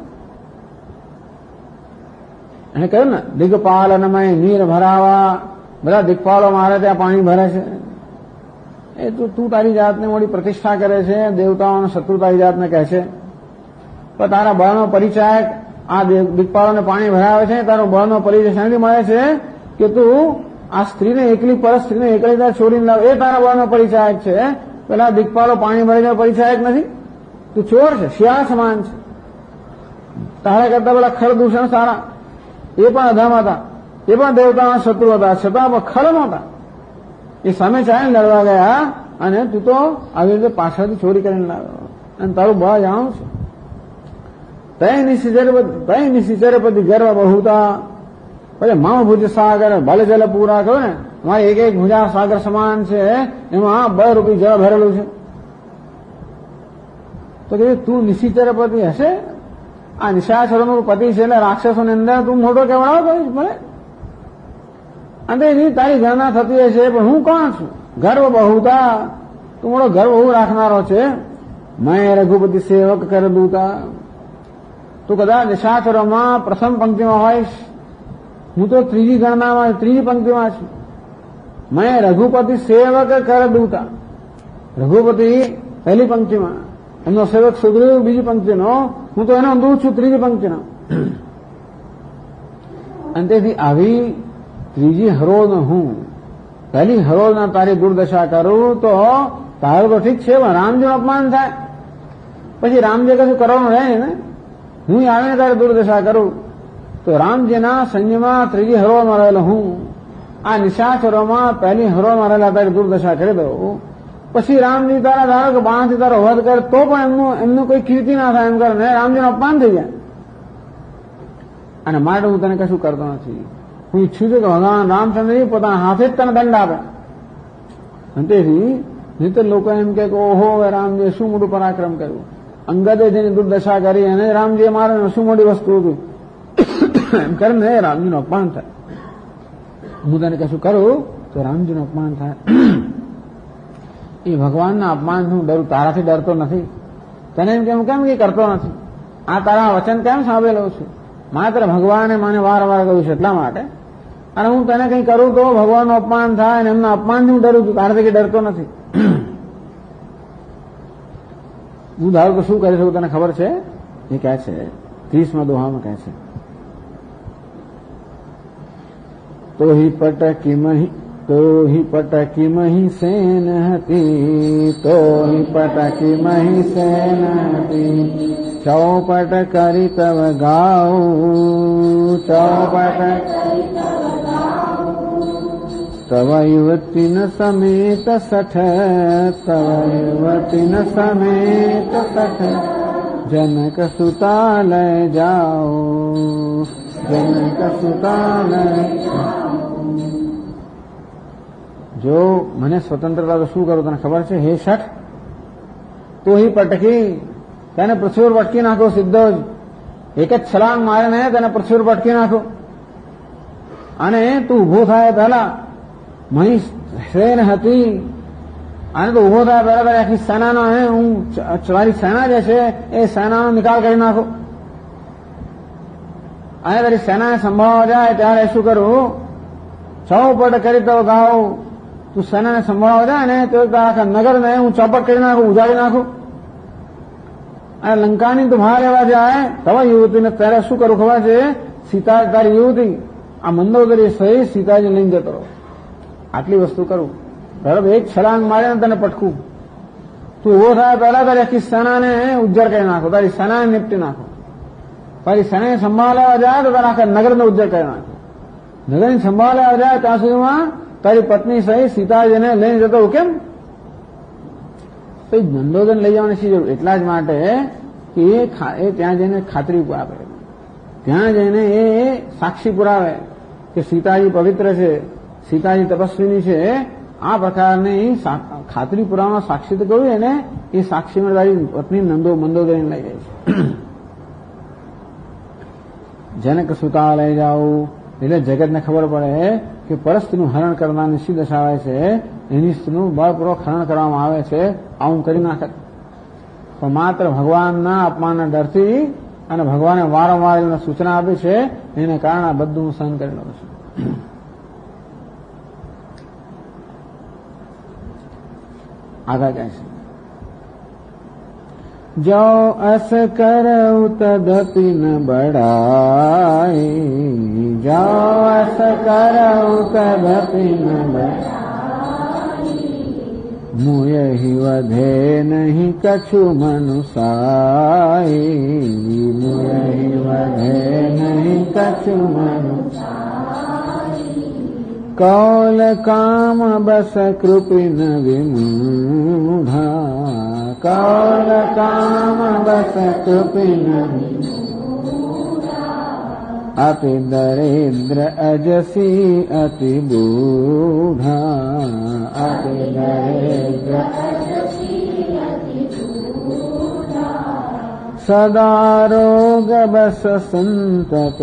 એને કહ્યું ને દિગ્પાલનમય નીર ભરાવા, બધા દિગ્પાલો મારે ત્યાં પાણી ભરે છે. એ તું તારી જાતને મોટી પ્રતિષ્ઠા કરે છે, દેવતાઓનો શત્રુ તારી જાતને કહે છે. પણ તારા બળનો પરિચય આ દિગ્પાલોને પાણી ભરાવે છે, તારો બળનો પરિચય શાંતિ મળે છે કે તું આ સ્ત્રીને એકલી પર સ્ત્રીને એકલી ત્યાં છોડીને લાવ, એ તારા બળનો પરિચય છે. પેલા દિગ્પાલો પાણી ભરીને પરિચય નથી. તું ચોર છે, શિયાળ સમાન છે. તારા કરતા પેલા ખર દૂષણ સારા, એ પણ અધમ હતા, એ પણ દેવતાના શત્રુ હતા, છતાં પણ ખર નહોતા. એ સામે ચાલીને લડવા ગયા અને તું તો આવી રીતે પાછળથી ચોરી કરીને લાવ્યો અને તારું બળ જાણું છું. તય નિશિચરપતિ ગર્વ બહુતા. પછી મમ ભુજ સાગર ભલે જલ પૂરા કહ્યું ને, મારી એક એક ભુજા સાગર સમાન છે, એમાં બળરૂપી જળ ભરેલું છે. તો કે તું નિશિચરપતિ હશે? આ નિશાચરોનું પતિ છે એટલે રાક્ષસોની અંદર તું મોટો કેવડાવો કહીશ ભલે. અને તારી ગણના થતી હશે, પણ હું કોણ છું? ગર્વ બહુતા. તું મોટો ગર્વ હું રાખનારો છે. મેં રઘુપતિ સેવક કર દૂતા. તું કદાચ નિશાચરોમાં પ્રથમ પંક્તિમાં હોઈશ, હું તો ત્રીજી ગણનામાં ત્રીજી પંક્તિમાં છું. મેં રઘુપતિ સેવક કર દૂતા. રઘુપતિ પહેલી પંક્તિમાં, એમનો સેવક સુગ્રીવ બીજી પંક્તિનો, હું તો એનો દૂત છું ત્રીજી પંક્તિનો. અને તેથી આવી ત્રીજી હરોળ હું પહેલી હરોળના તારી દુર્દશા કરું તો તારું તો ઠીક છે, પણ રામજીનું અપમાન થાય પછી રામજી કશું કરવાનું રહે ને. હું આવીને તારી દુર્દશા કરું તો રામજીના સૈન્યમાં ત્રીજી હરોળમાં રહેલો હું આ નિશાચરોમાં પહેલી હરોળમાં રહેલા તારી દુર્દશા કરી દઉં. પછી રામજી તારા ધારો કે બાણથી તારો વધ કરે તો પણ એમનું કોઈ કીર્તિ ના થાય એમ કરે ને, રામજીનું અપમાન થઈ જાય. અને માટે હું તને કશું કરતો નથી. હું ઈચ્છું છું કે ભગવાન રામચંદ્રજી પોતાના હાથે જ તને દંડ આપે. અને તેથી નહીં તો લોકો એમ કે ઓહો રામજીએ શું મોટું પરાક્રમ કર્યું, અંગદે જેની દુર્દશા કરી અને રામજીએ મારે શું મોટી વસ્તુ હતું એમ કરીને રામજીનું અપમાન થાય. હું તને કશું કરું તો રામજીનું અપમાન થાય. એ ભગવાનના અપમાન હું ડરું, તારાથી ડરતો નથી. તને એમ કેમ કે કરતો નથી? આ તારા વચન કેમ સાંભળેલો છું? માત્ર ભગવાને મને વારંવાર કહ્યું છે એટલા માટે. અને હું તને કંઈ કરું તો ભગવાનનું અપમાન થાય અને એમના અપમાનથી હું ડરું છું, તારાથી કંઈ ડરતો નથી. હું ધારો તો શું કરી શકું તને ખબર છે? એ કહે છે 30મા દોહામાં કહે છે, તો હિ પટકી મહી સેન હતી, તો હિ પટકી મહી સેન હતી, ચૌપટ કરી તવ ગાઉ, ચૌપટ તવ યુવતી ન સમેત સઠ, તવ યુવતી ન સમેત સઠ, જનક સુતા લય જાઓ, જનક સુતા લય. જો મને સ્વતંત્રતા તો શું કરું તને ખબર છે? હે શઠ, તો હિ પટકી, તેને પૃથ્વી પર પટકી નાખો સીધો જ. એક જ છલાંગ મારે ને તેને પૃથ્વી પર પટકી નાખો. અને તું ઉભો થાય પહેલા મહી સેન હતી, અને તો ઉભો થાય પહેલા તારી આખી સેનાનો હું મારી સેના જે છે એ સેનાનો નિકાલ કરી નાખો. અને તારી સેનાને સંભાળવા જાય ત્યારે શું કરવું? ચૌપટ કરી તો ગાઉ. તું સેનાને સંભાળવા જાય ને તો આખા નગરને હું ચોપટ કરી નાખું, ઉજાડી નાખું. અને લંકાની તો બહાર રહેવા જાય તવા યુવતીને ત્યારે શું કરું ખબર છે? સીતા તારી યુવતી આ મંદોદરી સહિત સીતાજી લઈને જતો રહો. આટલી વસ્તુ કરું. બરાબર, એક છલાંગ મારે ને તને પટકું. તું ઉભો થાય પહેલા તારી આખી સેનાને ઉજ્જર કરી નાખો, તારી સેનાને નિપટી નાખો. તારી સેનાને સંભાળવા જાય તો તારા આખા નગરને ઉજ્જર કરી નાખો. નગરની સંભાળે જાય ત્યાં સુધીમાં તારી પત્ની સહિત સીતાજીને લઈને જતો કેમ? તો નંદોદન લઈ જવાની શી જરૂર? એટલા જ માટે કે એ ત્યાં જઈને ખાતરી આપે, ત્યાં જઈને એ સાક્ષી પુરાવે કે સીતાજી પવિત્ર છે, સીતાજી તપસ્વીની છે. આ પ્રકારની ખાતરી પુરાવાનો સાક્ષી તો કહ્યું એને, એ સાક્ષીમાં તારી પત્ની મંદોદરીને લઈ જાય છે. જનક સુતા લઈ જાઓ એટલે જગતને ખબર પડે કે પરસ્ત્રીનું હરણ કરનારની શી દશા આવે છે, એની સ્ત્રીનું બળપૂર્વક હરણ કરવામાં આવે છે. આવું કરી નાખે પણ માત્ર ભગવાનના અપમાનના ડરથી અને ભગવાને વારંવાર એને સૂચના આપી છે, એને કારણે આ બધું હું સહન કરી લઉં છું. આગળ કહે છે, જો અસ કરઉ તદપી ન બડાઈ, જો અસ કરઉ તદપી ન બડાઈ, મુયહિ વધે નહીં કछु મનુસાઈ, મુયહિ વધે નહીં કछु મનુસાઈ, કૌલ કામ બસ કૃપિન વિમૂઢા, કૌલ કામ બસ કૃપિન વિમૂઢા, અતિ દરિદ્ર અજસી અતિ બૂઢા, અતિ દરિદ્ર અજસી અતિ બૂઢા, સદા રોગ બસ સંતત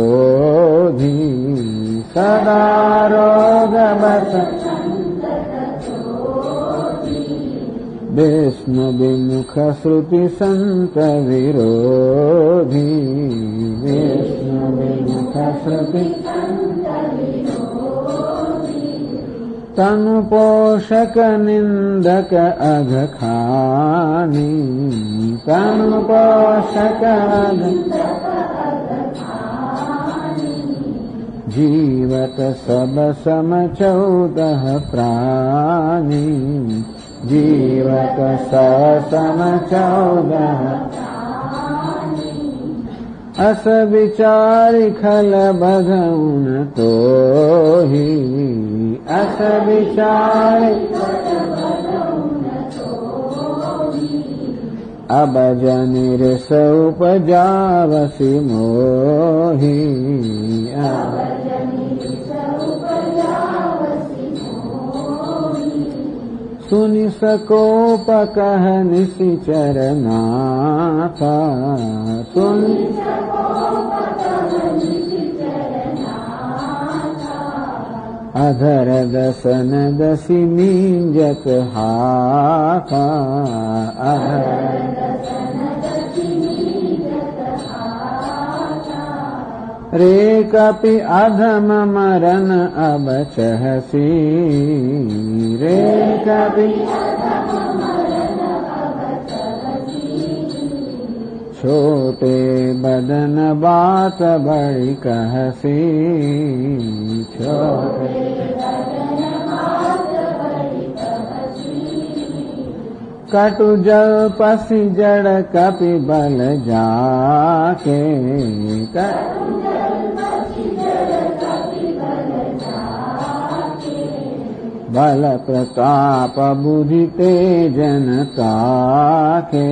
ક્રોધી, સદા રોગ બસ વિષ્ણુ વિમુખ શ્રુતિ સંત વિરોધી, વિષ્ણુ વિમુખ શ્રુતિ તનુ પોષક નિંદક અઘખાની, તનુ પોષક જીવત સબ સમ 14 પ્રાણી, જીવત સમ 14 અસ વિચારી ખલ બઘઉન તોહી, અસ વિચારી અબજનિર સૌપજાવસી મોહી, સુનિ સકોપ કહ નિશિચર નાથા, સુનિ અધર દસન દસી નીંજત હાથા, અધર રે કપિ અધમ મરન અબ ચહસી, રે કપિ છોટે બદન બાત બડી કહસી, છોટે કટુ જલ પસી જડ કપિ બલ જાકે, બલ પ્રતાપ બુદ્ધિ તેજન તાકે,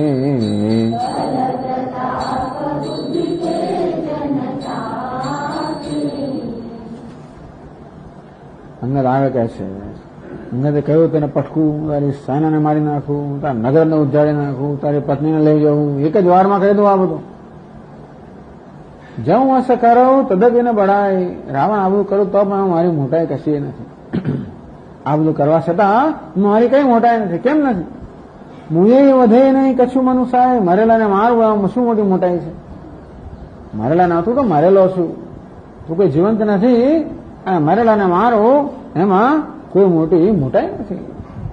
અંગદ આવે કહે છે, અંગદે કહ્યું તને પટકું, તારી સેનાને મારી નાખું, તારા નગરને ઉજાડી નાખું, તારી પત્નીને લઈ જવું, એક જ વારમાં કહી દઉં આ બધું. જવું હશે કરો તદપી ન બળાય, રાવણ આવું કરું તો પણ મારી મોટાઈ કશી નથી. આ બધું કરવા છતાં મારી કઈ મોટાઈ નથી. કેમ નથી? મુએ વધે નહીં કશું મનુસાય, મરેલાને મારવું શું મોટી મોટાઈ છે? મરેલા ના તું તો મરેલો છું, તું કોઈ જીવંત નથી, અને મરેલાને મારો એમાં કોઈ મોટી મોટાઈ નથી.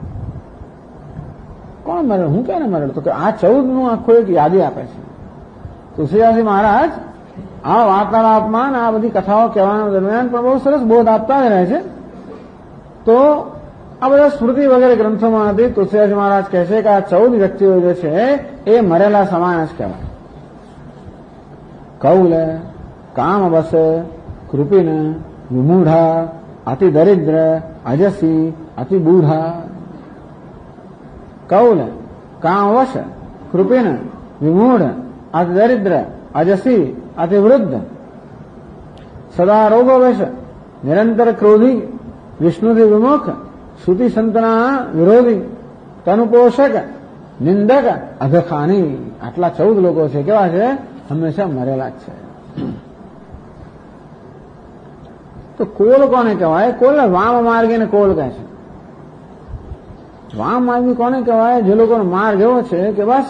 કોણ મરેલો? હું ક્યારે મરેલો? તો કે આ 14 નું આખું એક યાદી આપે છે તુલસીદાસજી મહારાજ. આ વાર્તાલાપમાં આ બધી કથાઓ કહેવાના દરમિયાન પણ બહુ સરસ બોધ આપતા જ રહે છે. તો આ બધા સ્મૃતિ વગેરે ગ્રંથોમાંથી તુલસીદાસજી મહારાજ કહે છે કે આ 14 વ્યક્તિઓ જે છે એ મરેલા સમાન જ કહેવાય. કૌલ, કામ બસ, કૃપિન, વિમૂઢા, અતિ દરિદ્ર, અજસી, અતિ બૂઢા. કૌલ, કામવશ, કૃપિન, વિમૂઢ, અતિ દરિદ્ર, અજસી, અતિ વૃદ્ધ, સદા રોગોવશ, નિરંતર ક્રોધી, વિષ્ણુથી વિમુખ, શ્રુતિ સંતના વિરોધી, તનુપોષક, નિંદક, અધખાની. આટલા 14 લોકો છે. કેવા છે? હંમેશા મરેલા જ છે. તો કોલ કોને કહેવાય? કોલને વામ માર્ગીને કોલ કહે છે. વામ માર્ગી કોને કહેવાય? જે લોકોનો માર્ગ એવો છે કે બસ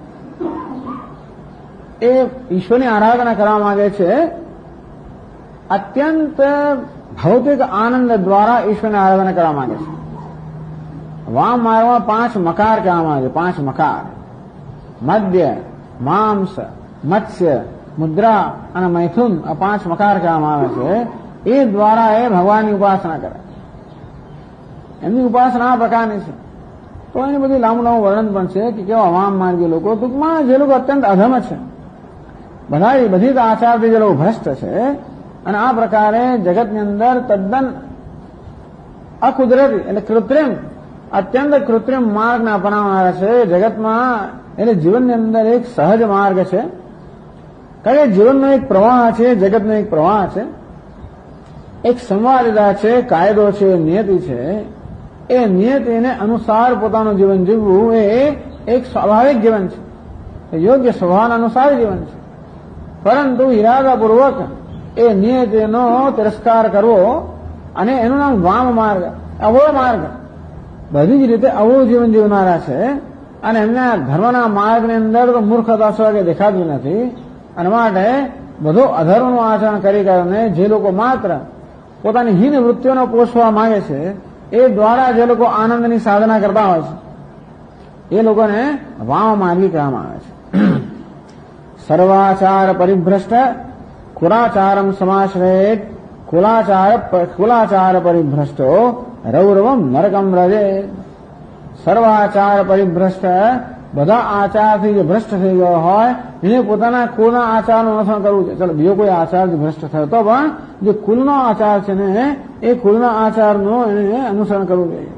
એ ઈશ્વરની આરાધના કરવા માંગે છે, અત્યંત ભૌતિક આનંદ દ્વારા ઈશ્વરની આરાધના કરવા માંગે છે. વામ માર્ગમાં 5 મકાર કહેવામાં આવે છે. 5 મકાર: મદ્ય, માંસ, મત્સ્ય, મુદ્રા અને મૈથુન. આ 5 મકાર કહેવામાં આવે છે. એ દ્વારા એ ભગવાનની ઉપાસના કરે. એમની ઉપાસના આ પ્રકારની છે. તો એની બધી લાંબુ લાંબુ વર્ણન પણ છે કે કેવા વામ માર્ગી લોકો, ટૂંકમાં જે લોકો અત્યંત અધમ છે, બધી આચારથી જે લોકો ભ્રષ્ટ છે, અને આ પ્રકારે જગતની અંદર તદ્દન અકુદરતી એટલે કૃત્રિમ, અત્યંત કૃત્રિમ માર્ગને અપનાવનારા છે. જગતમાં એટલે જીવનની અંદર એક સહજ માર્ગ છે, કારણ કે જીવનનો એક પ્રવાહ છે, જગતનો એક પ્રવાહ છે, એક સંવાદિતા છે, કાયદો છે, નિયતિ છે. એ નિયતિને અનુસાર પોતાનું જીવન જીવવું એ એક સ્વાભાવિક જીવન છે, યોગ્ય સ્વભાવના અનુસાર જીવન છે. પરંતુ ઈરાદાપૂર્વક એ નિયતિનો તિરસ્કાર કરવો અને એનું નામ વામ માર્ગ, અવળો માર્ગ, બધી જ રીતે અવળું જીવન જીવનારા છે. અને એમના ધર્મના માર્ગની અંદર તો મૂર્ખતા સ્વર્ગે દેખાતું નથી. અને માટે બધો અધર્મનું આચરણ કરી કરીને જે લોકો માત્ર પોતાની હીન વૃત્તિઓનો પોષવા માંગે છે, એ દ્વારા જે લોકો આનંદની સાધના કરતા હોય છે, એ લોકોને વામ માર્ગી કહેવામાં આવે છે. સર્વાચાર પરિભ્રષ્ટ કુલાચારમ સમાશ્રયેત કુલાચાર પરિભ્રષ્ટો રૌરવમ નરકમ રજે. સર્વાચાર પરિભ્રષ્ટ, બધા આચારથી જે ભ્રષ્ટ થઈ ગયો હોય એને પોતાના કુળના આચારનું અનુસરણ કરવું છે. ચાલો બીજો કોઈ આચારથી ભ્રષ્ટ થયો તો પણ જે કુલનો આચાર છે ને એ કુલના આચારનું એને અનુસરણ કરવું જોઈએ.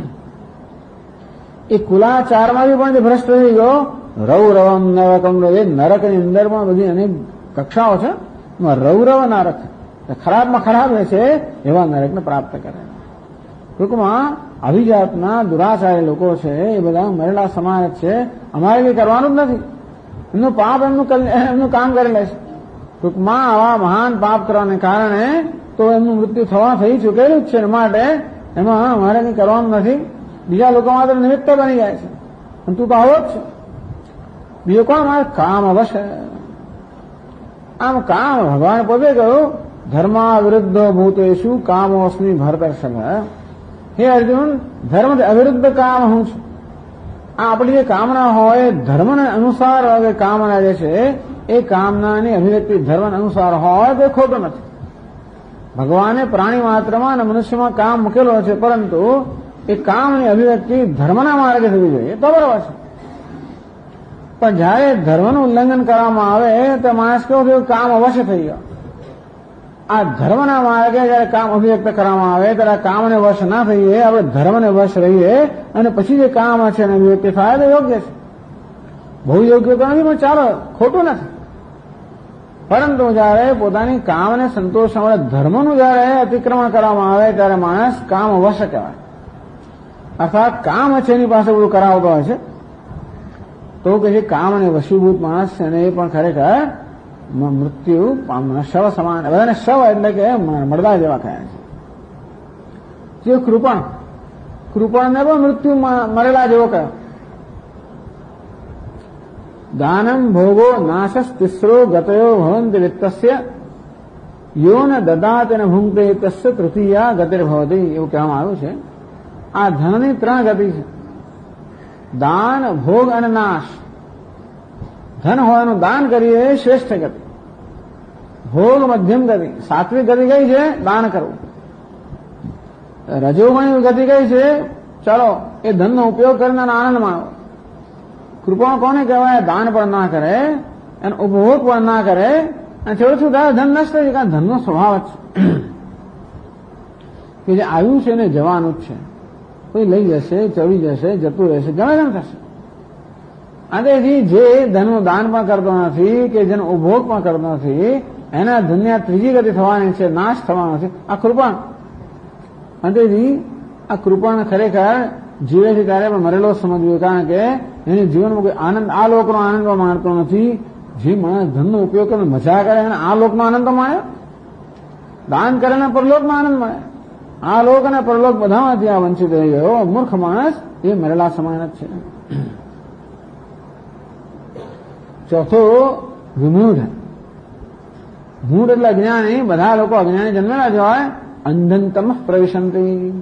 એ કુલાચારમાંથી પણ જે ભ્રષ્ટ થઈ ગયો, રૌરવમ નરકમ રજે, નરકની અંદર પણ બધી અનેક કક્ષાઓ છે. રૌરવ નરક, ખરાબમાં ખરાબ છે એવા નરકને પ્રાપ્ત કરે. ટૂંકમાં અભિજાતના દુરાચારી લોકો છે એ બધા મરેલા સમાજ છે. અમારે કંઈ કરવાનું જ નથી. એમનું પાપ એમનું કામ કરી લેશે. ટૂંકમાં આવા મહાન પાપ કરવાને કારણે તો એમનું મૃત્યુ થઈ ચૂકેલું જ છે. માટે એમાં અમારે કંઈ કરવાનું નથી. બીજા લોકો માત્ર નિમિત્ત બની જાય છે. અને તું તો આવો જ છે. બીજો કોણ? મારે કામ અવશ્ય. આમ કામ ભગવાન પોતે કહ્યું, ધર્મા વિરુદ્ધ ભૂતેષુ કામોસ્મિ ભરતર્ષભ. હે અર્જુન, ધર્મથી અવિરુદ્ધ કામ હું છું. આ આપણી જે કામના હોય ધર્મને અનુસાર કામના જે છે એ કામનાની અભિવ્યક્તિ ધર્મને અનુસાર હોય તો ખોટું નથી. ભગવાને પ્રાણી માત્રમાં અને મનુષ્યમાં કામ મૂકેલો છે, પરંતુ એ કામની અભિવ્યક્તિ ધર્મના માર્ગે થવી જોઈએ તો બરાબર છે. પણ જયારે ધર્મનું ઉલ્લંઘન કરવામાં આવે તો માણસ કેવું થયું? કામ અવશ્ય થઈ ગયો. આ ધર્મના માર્ગે જયારે કામ અભિવ્યક્ત કરવામાં આવે ત્યારે કામને વશ ના થઈએ, આપણે ધર્મને વશ રહીએ અને પછી જે કામ છે એને અભિવ્યક્તિ થાય તો યોગ્ય છે. બહુ યોગ્ય તો નથી, પણ ચાલો, ખોટું નથી. પરંતુ જયારે પોતાની કામને સંતોષ મળે ધર્મનું જયારે અતિક્રમણ કરવામાં આવે ત્યારે માણસ કામ અવશ્ય કહેવાય. અર્થાત કામ છે એની પાસે બધું કરાવતો હોય છે તો કે જે કામ અને વશીભૂત માણસ છે એ પણ ખરેખર મૃત્યુ પામના શવ સમાન. બધાને શવ એટલે કે મળદા જેવા થયા છે. જે કૃપણને પણ મૃત્યુ મરેલા જેવો કહ્યો. દાનમ ભોગો નાશસ તિસ્રો ગતયો ભવંતિ વિત્તસ્ય યો ન દદાત ન ભુંક્તે તસ્ય તૃતીયા ગતિર્ભવતી. એવું કહેવામાં આવ્યું છે. આ ધનની 3 ગતિ છે: દાન, ભોગ અને નાશ. ધન હોવાનું દાન કરીએ એ શ્રેષ્ઠ ગતિ. ભોગ મધ્યમ ગતિ. સાત્વિક ગતિ કઈ છે? દાન કરવું. રજોગુણી ગતિ કઈ છે? ચાલો એ ધનનો ઉપયોગ કરીને આનંદ માણવો. કૃપા કોને કહેવાય? દાન પણ ના કરે અને ઉપભોગ પણ ના કરે અને છેવટે શું થાય? ધન નષ્ટ થાય. કારણ ધનનો સ્વભાવ જ છે. કે જે આવ્યું છે ને જવાનું જ છે, કોઈ લઈ જશે, ચડી જશે, જતું રહેશે, ગમે તેમ થશે. આથી જે ધનનું દાન પણ કરતો નથી કે જેનો ઉપભોગ પણ કરતો નથી, એના ધનની ત્રીજી ગતિ થવાની છે, નાશ થવાનો છે, આ કૃપણ. અંતેથી આ કૃપણ ખરેખર જીવે છે ત્યારે પણ મરેલો સમજવું, કારણ કે એને જીવનમાં કોઈ આનંદ, આ લોકનો આનંદ માણતો નથી. જે માણસ ધનનો ઉપયોગ કરે, મજા કરે, એને આ લોકનો આનંદ તો મળે, દાન કરે ને પરલોકનો આનંદ મળે. આ લોક અને પરલોક બધામાંથી આ વંચિત રહી ગયો મૂર્ખ માણસ એ મરેલા સમાન જ છે. ચોથો વિમૂઢ. મૂઢ એટલે અજ્ઞાની. બધા લોકો અજ્ઞાની જન્મેલા જ હોય. અંધંતમ પ્રવિશંતિ.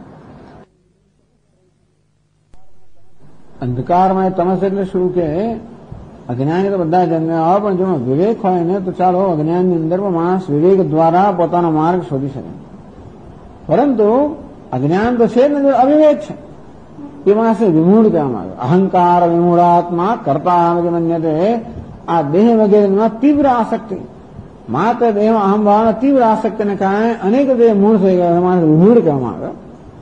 અંધકારમાં તમસ એટલે શું કે અજ્ઞાની તો બધા જન્મ્યા હોય, પણ જો વિવેક હોય ને તો ચાલો અજ્ઞાનની અંદર પણ માણસ વિવેક દ્વારા પોતાનો માર્ગ શોધી શકે. પરંતુ અજ્ઞાન તો છે ને, અવિવેક છે. એ માણસે વિમૂઢ કહેવામાં આવે. અહંકાર વિમૂઢાત્મા કરતા મન્યતે. આ દેહ વગેરેમાં તીવ્ર આસક્તિ, માત્ર દેહમાં અહંભાવના તીવ્ર આસક્તિને કારણે અનેક દેહ મૂળ થઈ ગયા, માણસ વિમૂઢ કહેવામાં આવે.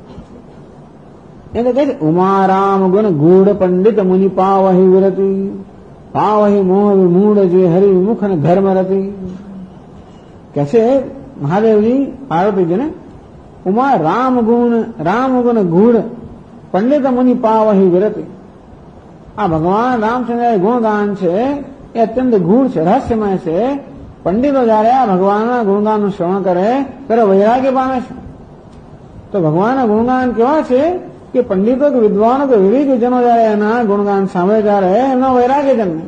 એટલે કહે છે ઉમારામ ગુણ ગૂઢ પંડિત મુનિ પાવહી વિરતી, પાવહી મોહ વિમૂઢ જે હરિ વિમુખ અને ધર્મ રતી. કે છે મહાદેવજી પાર્વતીજીને ઉમા રામ ગુણ ગૂઢ પંડિત મુનિ પાવહી વિરતી. આ ભગવાન રામચંદ્ર ગુણગાન છે એ અત્યંત ગૂઢ છે, રહસ્યમય છે. પંડિતો જયારે આ ભગવાનના ગુણગાનનું શ્રવણ કરે ત્યારે વૈરાગ્ય પામે છે. તો ભગવાનના ગુણગાન કેવા છે કે પંડિતો કે વિદ્વાનો કે વિવેકજનો જયારે એના ગુણગાન સાંભળે ત્યારે એમનો વૈરાગ્ય જન્મે.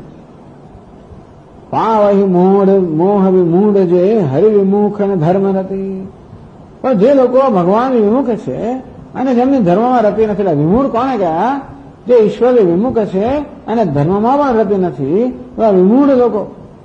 પાવહી મોહ વિમૂઢ જે હરિ વિમુખ અને ધર્મ નથી. પણ જે લોકો ભગવાન વિમુખ છે અને જેમની ધર્મમાં રતિ નથી, વિમૂઢ કોને ગયા? જે ઈશ્વર વિમુખ છે અને ધર્મમાં પણ રતિ નથી, એવા વિમૂઢ લોકો.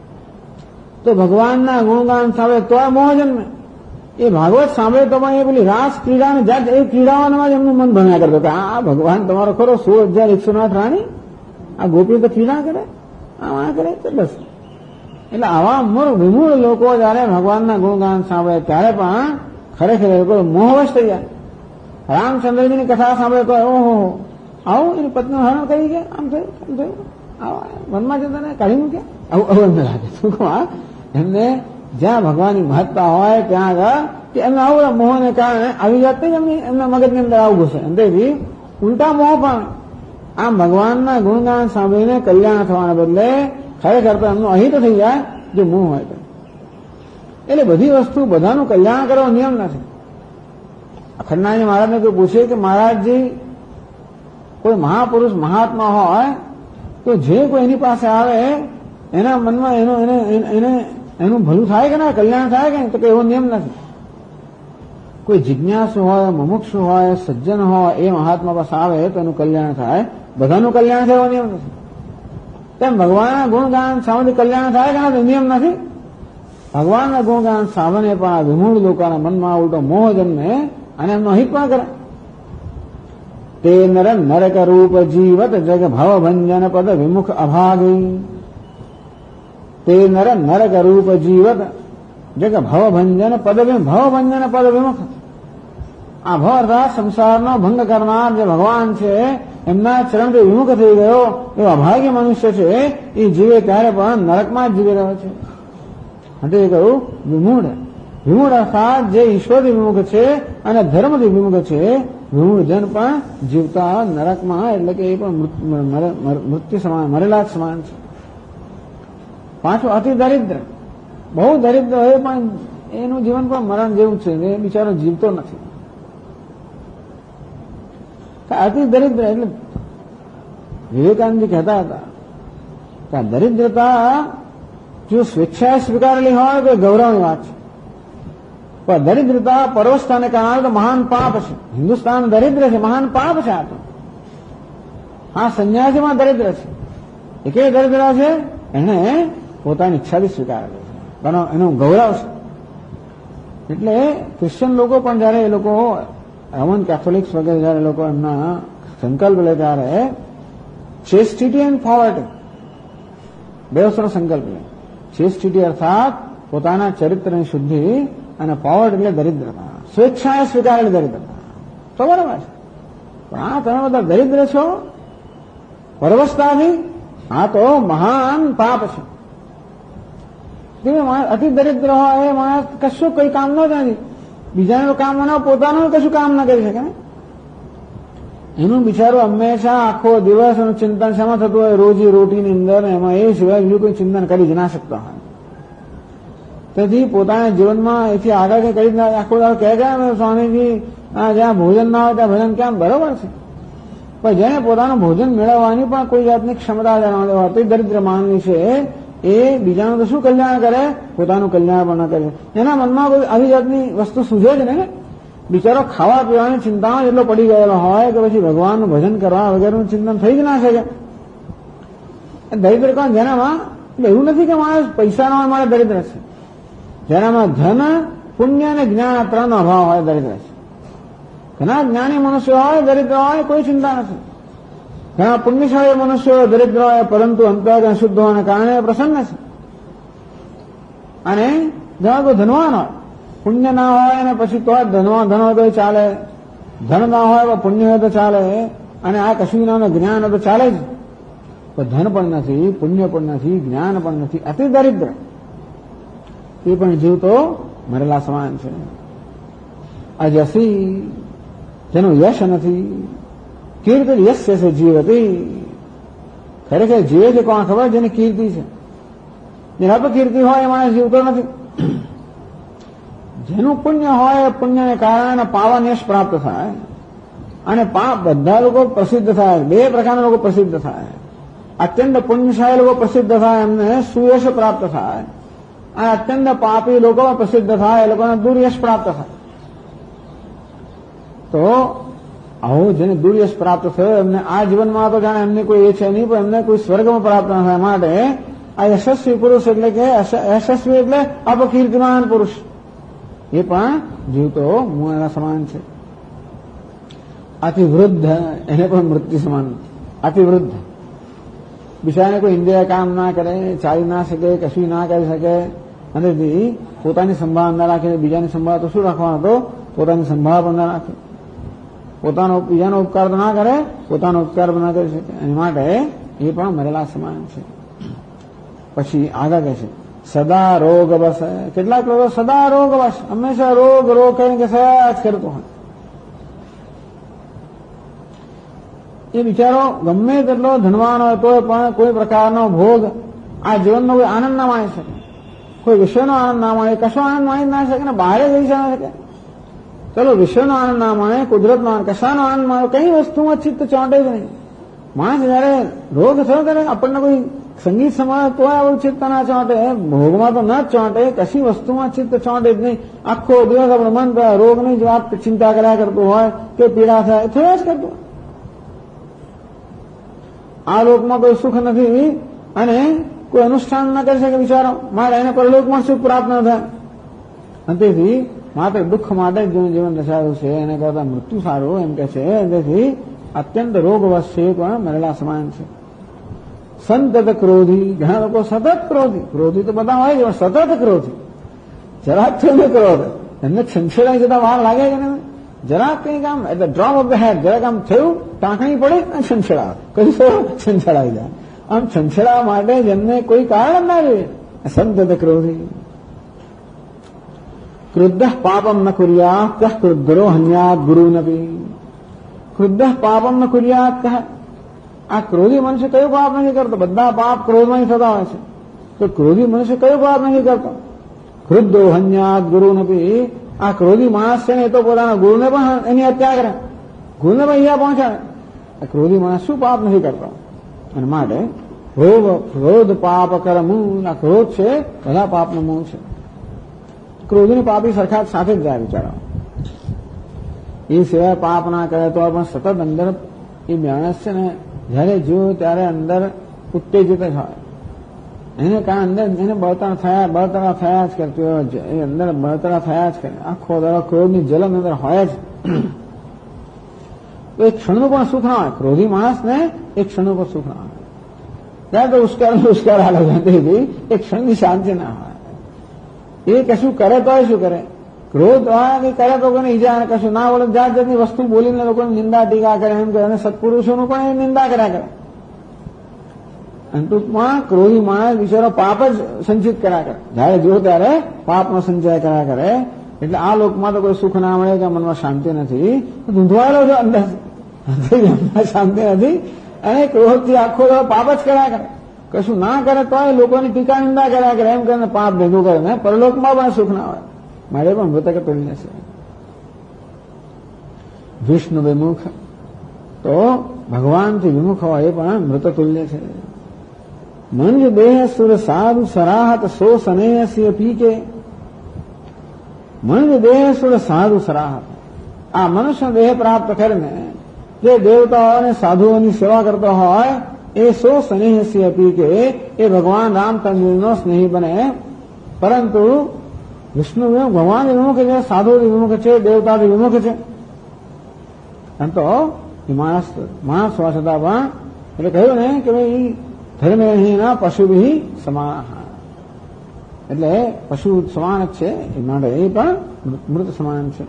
તો ભગવાનના ગુણગાન સાંભળે તો મોહ જન્મે. એ ભાગવત સાંભળે તો પણ એ પેલી રાસ ક્રીડાને જાત એ ક્રીડાઓમાં જ એમનું મન ભણ્યા કરતો કે આ ભગવાન તમારો ખરો 16,108 રાણી, આ ગોપી તો ક્રીડા કરે, આ કરે બસ. એટલે આવા વિમૂઢ લોકો જયારે ભગવાનના ગુણગાન સાંભળે ત્યારે પણ ખરેખર એ લોકો મોહવશ થઈ જાય. રામચંદ્રજીની કથા સાંભળે તો ઓહો આવું એની પત્ની હરણ કરી ગયા, આમ થયું આમ થયું, આવા મનમાં જતા ને કાઢી મૂક્યા, આવું એમને લાગે. શું કહું, એમને જ્યાં ભગવાનની મહત્તા હોય ત્યાં આગળ કે એમને આવું મોહને કારણે આવી જાત નહીં, એમના મગજની અંદર આવું ઘૂસે. અંતેથી ઉલટા મોહ પણ આમ ભગવાનના ગુણગાન સાંભળીને કલ્યાણ થવાના બદલે ખરેખર તો એમનું અહિત થઈ જાય જો મોહ હોય તો. એટલે બધી વસ્તુ બધાનું કલ્યાણ કરવાનો નિયમ નથી. અખંડાજી મહારાજને કોઈ પૂછે કે મહારાજજી કોઈ મહાપુરુષ મહાત્મા હોય તો જે કોઈ એની પાસે આવે એના મનમાં એનું ભલું થાય કે ના, કલ્યાણ થાય કે તો એવો નિયમ નથી. કોઈ જિજ્ઞાસુ હોય, મુમુક્ષુ હોય, સજ્જન હોય એ મહાત્મા પાસે આવે તો એનું કલ્યાણ થાય, બધાનું કલ્યાણ થાય એવો નિયમ નથી. તેમ ભગવાનના ગુણગાન સાંભળી કલ્યાણ થાય કે ના નિયમ નથી. ભગવાનના ગુણગાન સાંભળે પણ આ વિમૂઢ લોકોના મનમાં ઉલટો મોહ જન્મે અને એમનો હિત પણ કરે. તે નર નરક રૂપ જીવત જગ ભવ ભંજન પદ વિમુખ અભાગી. તે નર નરક રૂપ જીવત જગ ભવ ભંજન પદ વિમુખ. આ ભવ અર્થાત સંસારનો ભંગ કરનાર જે ભગવાન છે એમના ચરણથી વિમુખ થઈ ગયો એવો અભાગ્ય મનુષ્ય છે. એ જીવે ત્યારે પણ નરકમાં જ જીવી રહ્યો છે. એટલે એ કહ્યું વિમૂઢ. વિમૂઢ અર્થાત જે ઈશ્વરથી વિમુખ છે અને ધર્મથી વિમુખ છે. વિમૂઢ જન પણ જીવતા નરકમાં, એટલે કે એ પણ મૃત્યુ સમાન, મરેલા જ સમાન છે. પાછું અતિ દરિદ્ર, બહુ દરિદ્ર હોય પણ એનું જીવન પણ મરણ જેવું છે, એ બિચારો જીવતો નથી. અતિ દરિદ્ર એટલે વિવેકાનંદજી કહેતા હતા કે દરિદ્રતા જો સ્વેચ્છાએ સ્વીકારેલી હોય તો ગૌરવની વાત છે, પણ દરિદ્રતા પરોક્ષતાને કારણે તો મહાન પાપ છે. હિન્દુસ્તાન દરિદ્ર છે, મહાન પાપ છે આ તો. હા, સંન્યાસીમાં દરિદ્ર છે. એ કેવી દરિદ્ર છે? એને પોતાની ઈચ્છાથી સ્વીકારેલું છે, એનું ગૌરવ છે. એટલે ક્રિશ્ચિયન લોકો પણ જયારે એ લોકો રોમન કેથોલિક્સ વગેરે જયારે લોકો એમના સંકલ્પ લે ત્યારે ચેસ્ટિટી એન્ડ પોવર્ટી બે વસ્તુનો સંકલ્પ લે. ચેસ્ટિટી અર્થાત પોતાના ચરિત્રની શુદ્ધિ અને પોવર્ટી એટલે દરિદ્રતા. સ્વેચ્છાએ સ્વીકારેલી દરિદ્રતા. તો બરાબર છે, પણ આ તમે બધા દરિદ્ર છો પરવશતાથી, આ તો મહાન પાપ છે. અતિ દરિદ્ર હોય એ માણસ કશું કઈ કામ ન થાય, બીજાનું કામ ન, પોતાનું કશું કામ ન કરી શકે. એનું બિચારું હંમેશા આખો દિવસ એનું ચિંતન શામાં થતું હોય? રોજી રોટીની અંદર, એમાં એ સિવાય બીજું કોઈ ચિંતન કરી જ ના શકતા હોય. તેથી પોતાના જીવનમાં એથી આગળ કઈ કરી આખો દાડો કહે છે સ્વામીજી જ્યાં ભોજન ના હોય ત્યાં ભજન કેમ? બરોબર છે, પણ જેને પોતાનું ભોજન મેળવવાની પણ કોઈ જાતની ક્ષમતા જણાવતી હોય, તે દરિદ્ર માનવી છે, એ બીજાનું તો શું કલ્યાણ કરે? પોતાનું કલ્યાણ પણ ન કરે. એના મનમાં કોઈ આવી જાતની વસ્તુ સૂઝે જ ને. બિચારો ખાવા પીવાની ચિંતામાં એટલો પડી ગયેલો હોય કે પછી ભગવાનનું ભજન કરવા વગેરેનું ચિંતન થઈ જ ના શકે. દરિદ્ર કોણ? જેનામાં એવું નથી કે માણસ પૈસા ના હોય મારે દરિદ્ર છે. જેનામાં ધન, પુણ્ય અને જ્ઞાન આ ત્રણનો અભાવ હોય દરિદ્ર છે. ઘણા જ્ઞાની મનુષ્યો હોય દરિદ્ર હોય કોઈ ચિંતા નથી. ઘણા પુણ્યશાળી મનુષ્યો દરિદ્ર હોય પરંતુ અંતઃકરણ શુદ્ધ હોવાને કારણે પ્રસન્ન છે. અને ઘણા કોઈ ધનવાન હોય, પુણ્ય ના હોય અને પછી તો ધન હોય તો ચાલે, ધન ના હોય તો પુણ્ય હોય તો ચાલે, અને આ કશું ના જ્ઞાન હોય તો ચાલે જ. પણ ધન પણ નથી, પુણ્ય પણ નથી, જ્ઞાન પણ નથી, અતિ દરિદ્ર. એ પણ જીવ તો મરેલા સમાન છે. અજસી, જેનું યશ નથી. કીર્તિ યશ છે જીવતી. ખરેખર જીવે છે કોણ ખબર? જેની કીર્તિ છે. જેના પર કીર્તિ હોય એ માણસ જીવતો નથી. જેનું પુણ્ય હોય પુણ્યને કારણે પાવન યશ પ્રાપ્ત થાય, અને પાપ બધા લોકો પ્રસિદ્ધ થાય. બે પ્રકારના લોકો પ્રસિદ્ધ થાય. અત્યંત પુણ્યશાળી લોકો પ્રસિદ્ધ થાય, એમને સુયશ પ્રાપ્ત થાય, અને અત્યંત પાપી લોકો પ્રસિદ્ધ થાય, એ લોકોને દુર્યશ પ્રાપ્ત થાય. તો આવું જેને દુર્યશ પ્રાપ્ત થયો એમને આ જીવનમાં તો જાણે એમને કોઈ એ છે નહીં, પણ એમને કોઈ સ્વર્ગમાં પ્રાપ્ત ન થાય. માટે આ યશસ્વી પુરુષ એટલે કે યશસ્વી એટલે અપકીર્તિમાન પુરુષ, એ પણ જીવતો મૂળના સમાન છે. અતિવૃદ્ધ, એને પણ મૃત્યુ સમાન. અતિવૃદ્ધ બિચારાને કોઈ ઇન્દ્રિય કામ ના કરે, ચાલી ના શકે, કશું ના કરી શકે, અને પોતાની સંભાળ ના રાખે. બીજાની સંભાળ તો શું રાખવાનો હતો? પોતાની સંભાળ પણ ના રાખે. પોતાનો બીજાનો ઉપકાર તો ના કરે, પોતાનો ઉપકાર પણ ના કરી શકે. એની માટે એ પણ મરેલા સમાન છે. પછી આગળ કહે છે સદા રોગ બસ. કેટલાક લોકો સદા રોગ બસ, હંમેશા રોગ રોગ કરીને કે સહેજ કરતો હોય. એ બિચારો ગમે તેટલો ધનવાન હોય તો પણ કોઈ પ્રકારનો ભોગ આ જીવનનો કોઈ આનંદ ના માણી શકે, કોઈ વિષયનો આનંદ ના માણે, કશો આનંદ માણી ના શકે ને બહાર જઈ શકે. ચલો વિષયનો આનંદ ના માણે, કુદરતનો આનંદ, કશાનો આનંદ માણે, કઈ વસ્તુમાં ચિત્ત ચોંટે જ નહીં. માણસ જયારે રોગ થયો ત્યારે આપણને કોઈ સંગીત સમાજ તો આવું ચિત્ત ના ચોંટે, ભોગમાં તો ન જ ચોંટે, કશી વસ્તુમાં ચિત્ત ચોંટે જ નહીં. આખો દિવસ આપણે મન રોગની જ વાત ચિંતા કર્યા કરતું હોય કે પીડા થાય થયા જ કરતું. આ લોકમાં કોઈ સુખ નથી અને કોઈ અનુષ્ઠાન ન કરી શકે બિચારો, મારે એને પરલોકમાં સુખ પ્રાપ્ત ન થાય. અને તેથી માત્ર દુઃખ માટે જ જીવન રચાયું છે, એને કરતા મૃત્યુ સારું એમ કે છે. તેથી અત્યંત રોગવશ છે, પણ મરેલા સમાન છે. સંતત ક્રોધી, ઘણા લોકો સતત ક્રોધી તો બધા હોય છે, સતત ક્રોધી, જરાક થયું ક્રોધ એમને છંછેડાઈ જતા વાર લાગે કે નહીં? જરાક કંઈક આમ એટલે ડ્રોપ ઓફ ધ હેડ, જરાક આમ થયું, ટાંકણી પડે અને છંછેડા, કઈ છંછેડાઈ જાય. આમ છંછેડા માટે જેમને કોઈ કારણ ના જોઈએ. સંતત ક્રોધી. ક્રુદ્ધ પાપમ ન કુર્યાત ક્રુદ્ધરો હન્યાત ગુરુનપી. ક્રુદ્ધ પાપમ ન કુર્યાત. આ ક્રોધી મનુષ્ય કયો પાપ નથી કરતો? બધા પાપ ક્રોધમાં થતા હોય છે. તો ક્રોધી મનુષ્ય કયો પાપ નથી કરતો? ક્રુદ્ધો હન્યાત ગુરુનપી. આ ક્રોધી માણસ છે ને એ તો પોતાના ગુરુને પણ એની હત્યા કરે, ગુરુને પણ અહીંયા પહોંચાડે. આ ક્રોધી માણસ શું પાપ નથી કરતો? અને માટે ક્રોધ પાપ કર મૂળ. આ ક્રોધ છે બધા પાપનું મૂળ છે. ક્રોધની પાપી સરખા સાથે જ જાય બિચારા. એ સિવાય પાપ ના કરે તો પણ સતત અંદર એ માણસ છે ને જયારે જોયો ત્યારે અંદર ઉત્તેજિત જ હોય. એને કારણે અંદર એને બળતરા થયા જ કરતી હોય, એ અંદર બળતરા થયા જ કરે. આખો દાડો ક્રોધની જલન અંદર હોય જ. તો એક ક્ષણનું પણ સુખ ના હોય. ક્રોધી માણસને એક ક્ષણનું પણ સુખ ના હોય. ત્યાં તો ઉશ્કાર હાલે એક ક્ષણની શાંતિ ના હોય. એ કશું કરે તો શું કરે? ક્રોધ કરે તો કોઈને ઈજા અને કશું ના બોલે, જાત જાતની વસ્તુ બોલીને લોકોની નિંદા ટીકા કરે એમ કરે, અને સત્પુરુષોનું પણ એ નિંદા કર્યા કરે. અને ટૂંકમાં ક્રોધી માણસ બિચારો પાપ જ સંચિત કર્યા કરે, જયારે જો ત્યારે પાપનો સંચય કર્યા કરે. એટલે આ લોકમાં તો કોઈ સુખ ના મળે કે મનમાં શાંતિ નથી, ધૂંધવાયેલો છે અંદર શાંતિ નથી, અને ક્રોધથી આખો પાપ જ કર્યા કરે. કશું ના કરે તો લોકોની ટીકા નિંદા કર્યા કરે, એમ કરીને પાપ ભેગું કરે ને પરલોકમાં પણ સુખ ના હોય. મારે પણ મૃતક તુલ્ય છે. વિષ્ણુ વિમુખ તો ભગવાનથી વિમુખ હોય એ પણ મૃત તુલ્ય છે. મંજ દેહ સુર સાધુ સરાહત સો સનેહસ્ય પીકે. મંજ દેહ સુર સાધુ સરાહત, આ મનુષ્ય દેહ પ્રાપ્ત કરીને જે દેવતાઓ અને સાધુઓની સેવા કરતો હોય એ સો સ્નેહસ્ય પીકે, એ ભગવાન રામચંદ્રનો સ્નેહી બને. પરંતુ વિષ્ણુ ભગવાન વિમુખ છે, સાધુથી વિમુખ છે, દેવતાથી વિમુખ છે. એમ તો માણસ હોવા છતાં પણ એટલે કહ્યું ને કે ભાઈ ધર્મહીના પશુભી સમાન, એટલે પશુ સમાન જ છે એ માટે એ પણ મૃત સમાન છે.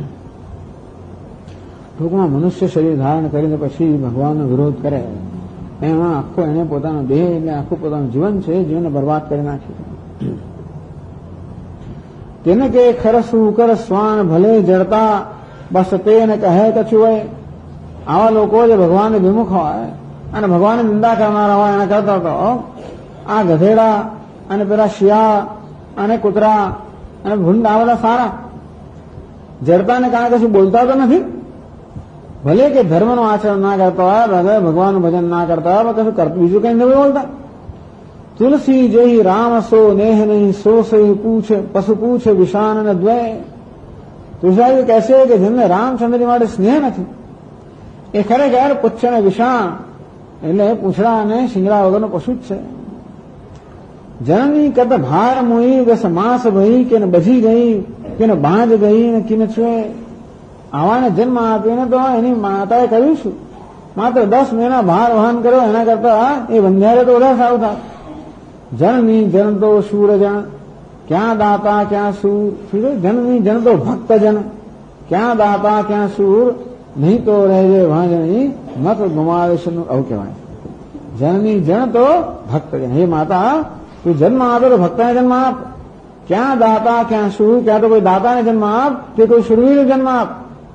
ટૂંકમાં મનુષ્ય શરીર ધારણ કરીને પછી ભગવાનનો વિરોધ કરે, એમાં આખો એને પોતાનો દેહ એટલે આખું પોતાનું જીવન છે, જીવનને બરબાદ કરી નાખ્યું. તેને કે ખરસું કર સ્વાન ભલે જડતા બસ તેને કહે કછું હોય. આવા લોકો જે ભગવાનને વિમુખ હોય અને ભગવાનની નિંદા કરનારા હોય એના કરતા તો આ ગધેડા અને પેલા શિયાળ અને કૂતરા અને ભૂંડ આ બધા સારા. જડતાને કારણે કશું બોલતા તો નથી, ભલે કે ધર્મનું આચરણ ના કરતા હોય, ભગવાનનું ભજન ના કરતા હોય, કશું બીજું કઈ નથી બોલતા. તુલસી જેહી રામ સો નેહ નહીં સો સહી પૂછે પશુ પૂછે વિષાન અને દ્વય. તુલસીજી કહેશે કે જેમને રામચંદ્રની માટે સ્નેહ નથી એ ખરેખર પુચ્છ અને વિષાણ એટલે પૂંછડા અને શિંગડા વગરનો પશુ જ છે. જનની કદ ભાર મોઈ દસ માસ ભઈ કે બજી ગઈ કે બાંજ ગઈ ને કિન છે. આવાને જન્મ આપીને તો એની માતાએ કહ્યું છું માત્ર 10 મહિના ભાર વહન કર્યો, એના કરતા એ બંધારે તો વધારે સારું થાય. જનની જન તો સૂરજન ક્યાં દાતા ક્યાં સૂર. જનની જન તો ભક્તજન ક્યાં દાતા ક્યાં સૂર. નહીં તો રહેજે વાંજણી મત ગુમાવેશનું આવું કહેવાય. જનની જન તો ભક્તજન, હે માતા તું જન્મ આપે તો ભક્તને જન્મ આપ. ક્યાં દાતા ક્યાં સૂર, ક્યાં તો કોઈ દાતાને જન્મ આપ કે કોઈ શૂરવીરને જન્મ આપ.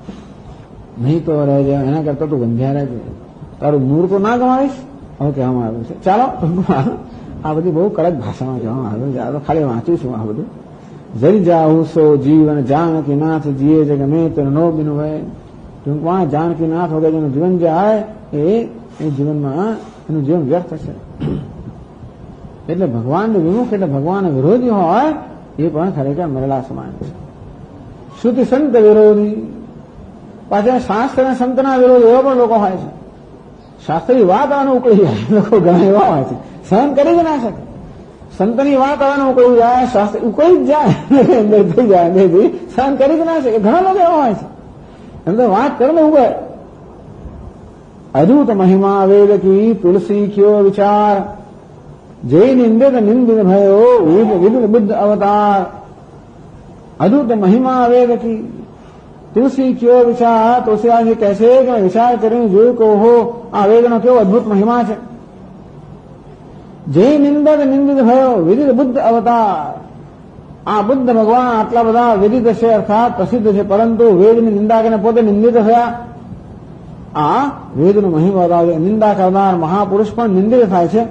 નહીં તો રહેજે, એના કરતા તું બંધ્યા રહેજે, તારું મૂળ તો ના ગમાવીશ આવું કહેવામાં આવ્યું છે. ચાલો આ બધી બહુ કડક ભાષામાં કહેવામાં આવ્યું છે, આ તો ખાલી વાંચ્યું છું આ બધું. જરી જાહુ સો જીવન જાનકી નાથ જીએ જગ મેં તો નો બિન હોય. ટૂંકમાં જાનકી નાથ વગર જેનું જીવન જાય એ જીવનમાં એનું જીવન વ્યર્થ છે. એટલે ભગવાનને વિમુખ એટલે ભગવાન વિરોધી હોય એ પણ ખરેખર મરેલા સમાન છે. શ્રુતિ સંત વિરોધી, પાછા શાસ્ત્ર અને સંતના વિરોધ એવા પણ લોકો હોય છે. શાસ્ત્રી વાત આને ઉકળી જાય, લોકો ઘણા એવા હોય છે, સહન કરી જ ના શકે. સંતની વાત આને ઉકળી જાય, શાસ્ત્ર ઉકળી જ જાય, અંદર થઈ જાય, સહન કરી જ ના શકે. ઘણા લોકો એવા હોય છે, એમ તો વાત કરીને ઉગે. અદૂત મહિમા વેદ કી તુલસી ક્યો વિચાર. જય નિંદિત નિંદિત ભયો વિદ બુદ્ધ અવતાર. અદૂત મહિમા વેદ કી તુલસી ક્યો વિચાર. તુલસીદાસજી કહેશે કે વિચાર કરીને જોયું કે ઓહો આ વેદનો કેવો અદભુત મહિમા છે. જય નિંદિત નિંદિત ભયો વિદિત બુદ્ધ અવતાર. આ બુદ્ધ ભગવાન આટલા બધા વિદિત છે અર્થાત પ્રસિદ્ધ છે, પરંતુ વેદની નિંદા કરીને પોતે નિંદિત થયા. આ વેદનો મહિમા બતાવે. નિંદા કરનાર મહાપુરુષ પણ નિંદિત થાય છે.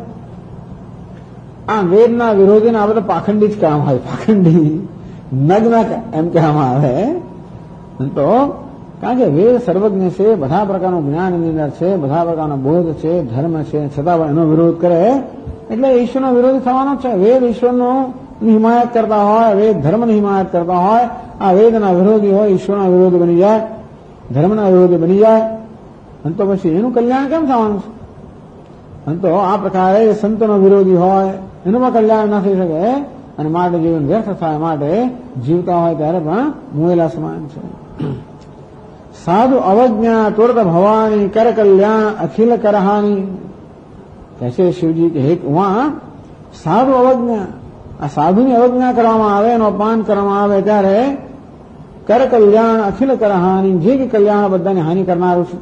આ વેદના વિરોધીને આ બધા પાખંડી જ કહેવામાં આવે, પાખંડી નગ્ન એમ કહેવામાં આવે. તો કારણ કે વેદ સર્વજ્ઞ છે, બધા પ્રકારનું જ્ઞાન એની અંદર છે, બધા પ્રકારનો બોધ છે, ધર્મ છે, છતાં પણ એનો વિરોધ કરે એટલે ઈશ્વરનો વિરોધી થવાનો છે. વેદ ઈશ્વરનો હિમાયત કરતા હોય, વેદ ધર્મની હિમાયત કરતા હોય, આ વેદના વિરોધી હોય, ઈશ્વરના વિરોધી બની જાય, ધર્મના વિરોધી બની જાય, અને તો પછી એનું કલ્યાણ કેમ થવાનું છે? અને તો આ પ્રકારે સંતનો વિરોધી હોય એનું પણ કલ્યાણ ન થઈ શકે, અને માટે જીવન વ્યર્થ થાય. માટે જીવતા હોય ત્યારે પણ મુએલા સમાન છે. સાધુ અવજ્ઞા તુરત ભવાની કર કલ્યાણ અખિલ કરહાની. કહેશે શિવજી કે હે ઉમા, સાધુ અવજ્ઞા, આ સાધુની અવજ્ઞા કરવામાં આવે, એનું અપમાન કરવામાં આવે ત્યારે કર કલ્યાણ અખિલ કર હાનિ, જે કે કલ્યાણ બધાને હાનિ કરનારું છે.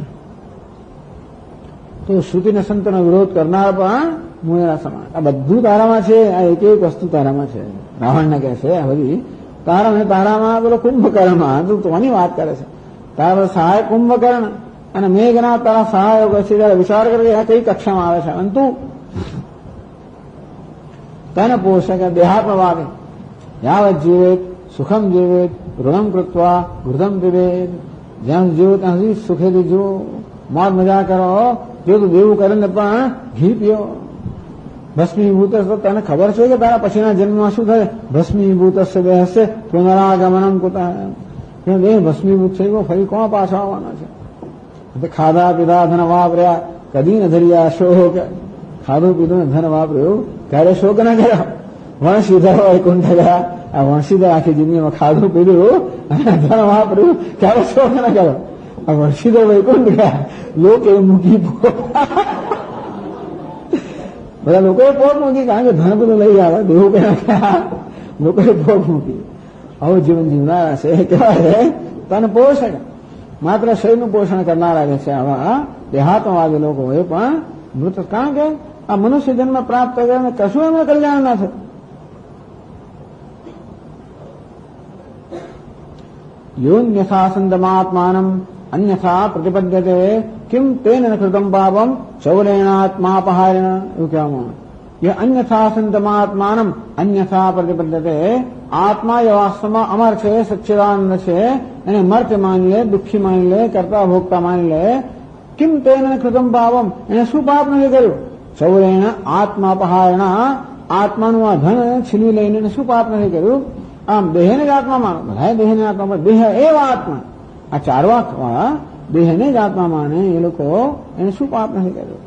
તો શ્રુતિ ને સંતોનો વિરોધ કરનાર પણ મુએરા સમાન. આ બધું તારામાં છે, આ એક એક વસ્તુ તારામાં છે. રાવણને કહે છે આ બધી તારામાં પેલો કુંભકર્ણમાં તું કોની વાત કરે છે? તારા સહાય કુંભકર્ણ અને મેઘનાથ તારા સહાયક છે. ત્યારે વિચાર કરે આ કઈ કક્ષામાં આવે છે. અને તું તેને પોષે કે દેહાત્મવાદી યાવત જીવેત સુખમ જીવેત ઋણમ કૃત્વા વૃદ્ધમ પીવેત. જ્યાં જીવો ત્યાં સુધી સુખેથી જીવો, મોજ મજા કરો. જો તું દેવું કરે ને પણ ઘી પીઓ. ભસ્મીભૂત તને ખબર છે કે તારા પછીના જન્મમાં શું થાય? ભસ્મીભૂત દેહશે પુનરાગમનમ કુતઃ. દેહ ભસ્મીભૂત થઈ ગયો, ફરી કોણ પાછો આવવાનો છે? ખાધા પીધા ધન વાપર્યા, કદી ન ધર્યા શોક. ખાધું પીધું ને ધન વાપર્યું, ત્યારે શોક ના કર્યો. વણશીધર વૈકુંઠ ગયા. આ વણશીધર આખી જિંદગીમાં ખાધું પીધું અને ધન વાપર્યું, ત્યારે શોક ના કર્યો. આ વણશીધર વૈકુંઠ ગયા. લોકો મૂકી બધા લોકોએ પોટ મૂકી, કારણ કે ધન બધું લઈ આવે, દેવું કર્યા લોકોએ પોટ મૂકી. આવું જીવન જીવનારા છે. કેવા છે? તને પોષે માત્ર શરીરનું પોષણ કરનારા જે છે આવા દેહાત્મવાદી લોકો એ પણ મૃત. કારણ કે આ મનુષ્ય જન્મ પ્રાપ્ત કરીને કશું એમને કલ્યાણ ના થયું. યોન્યથા સંદમાત્માનમ અન્યથા પ્રતિપદ્યતે કિમ તેન કૃતમ પાપમ ચૌરેણાત્માપહારેણ. એવું કહેવામાં ये अन्यथा संतमात्मानम अन्यथा प्रतिपद्यते. आत्मा ये वास्तवમાં અમર છે, સચ્ચિદાનંદ છે, એને મર્ત્ય માની લે, દુઃખી માની લે, કરતા ભોગતા માની લે. કિમ તેન કૃતમ પાપમ, એને શું પાપ નથી કર્યું? ચૌરેણ આત્માપહારેણ, આત્માનું આ ધન છીનવી લઈને શું પાપ નથી કર્યું? આમ દેહને જ આત્મા માનો, બધા દેહને આત્મા, દેહ એવા આત્મા. આ ચારવાક વાળા દેહને જ આત્મા માને એ લોકો એને શું પાપ નથી કર્યું?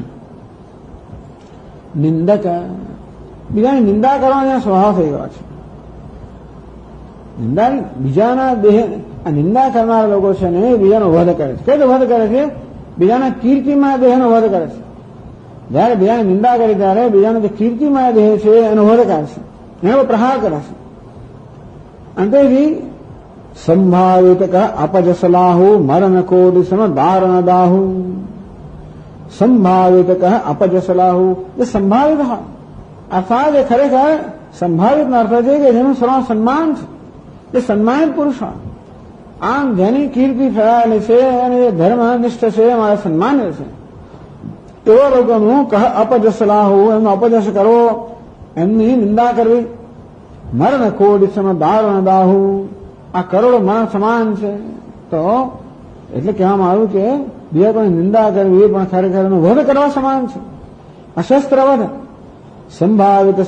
નિંદક, બીજાની નિંદા કરવાનો સ્વભાવ થઈ ગયો છે. નિંદા બીજાના દેહ, આ નિંદા કરનારા લોકો છે ને એ બીજાનો વધ કરે છે. કઈ વધ કરે છે? બીજાના કીર્તિમાં દેહનો વધ કરે છે. જયારે બીજાની નિંદા કરી ત્યારે બીજાનો જે કીર્તિમાં દેહ છે એનો વધ કરે છે, એનો પ્રહાર કરે છે. અંતેથી સંભાવિત અપજસલાહુ મરણ કોડી સમ દારણ દાહુ. સંભાવિત અપજસલાહુ, એ સંભાવિત અર્થાત એ ખરેખર સંભાવિત નો અર્થ છે કે જેનું સર્વ સન્માન છે, એ સન્માનિત પુરુષ. આમ જેની કીર્તિ ફેલાયેલી છે અને એ ધર્મનિષ્ઠ છે, મારે સન્માન છે, એવા લોકોનું અપજસલાહુ, એમનો અપજસ કરવો, એમની નિંદા કરવી. મરણ કોડી સમ દારણ દાહુ, આ કરોડો મરણ સમાન છે. તો એટલે કહેવામાં આવ્યું કે બીજા કોઈ નિંદા કરવી એ પણ ખરેખર એનો વધ કરવા સમાન છે. અશસ્ત્ર વધ. સંભાવિત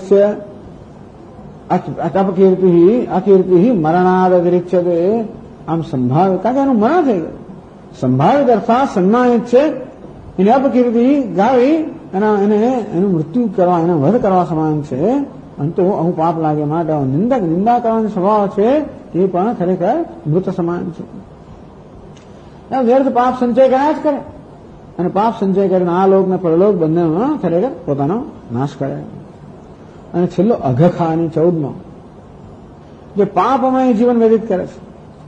અકીર્તિ મરણાદ અતિરિચ્યતે. આમ સંભાવિત, કારણ કે એનું મરણ થઈ ગયું. સંભાવિત અર્થાત સન્માનિત છે, એની અપકીર્તિ ગાવી એનું મૃત્યુ કરવા, એને વધ કરવા સમાન છે. અંતો આવું પાપ લાગે માટે નિંદક, નિંદા કરવાનો સ્વભાવ છે એ પણ ખરેખર મૃત સમાન છે. વ્યર્થ પાપ સંચય કર્યા જ કરે, અને પાપ સંચય કરીને આ લોક ને પરલોક બંનેનો ખરેખર પોતાનો નાશ કરે. અને છેલ્લો અઘખાની 14મો, જે પાપમય જીવન વ્યતીત કરે છે.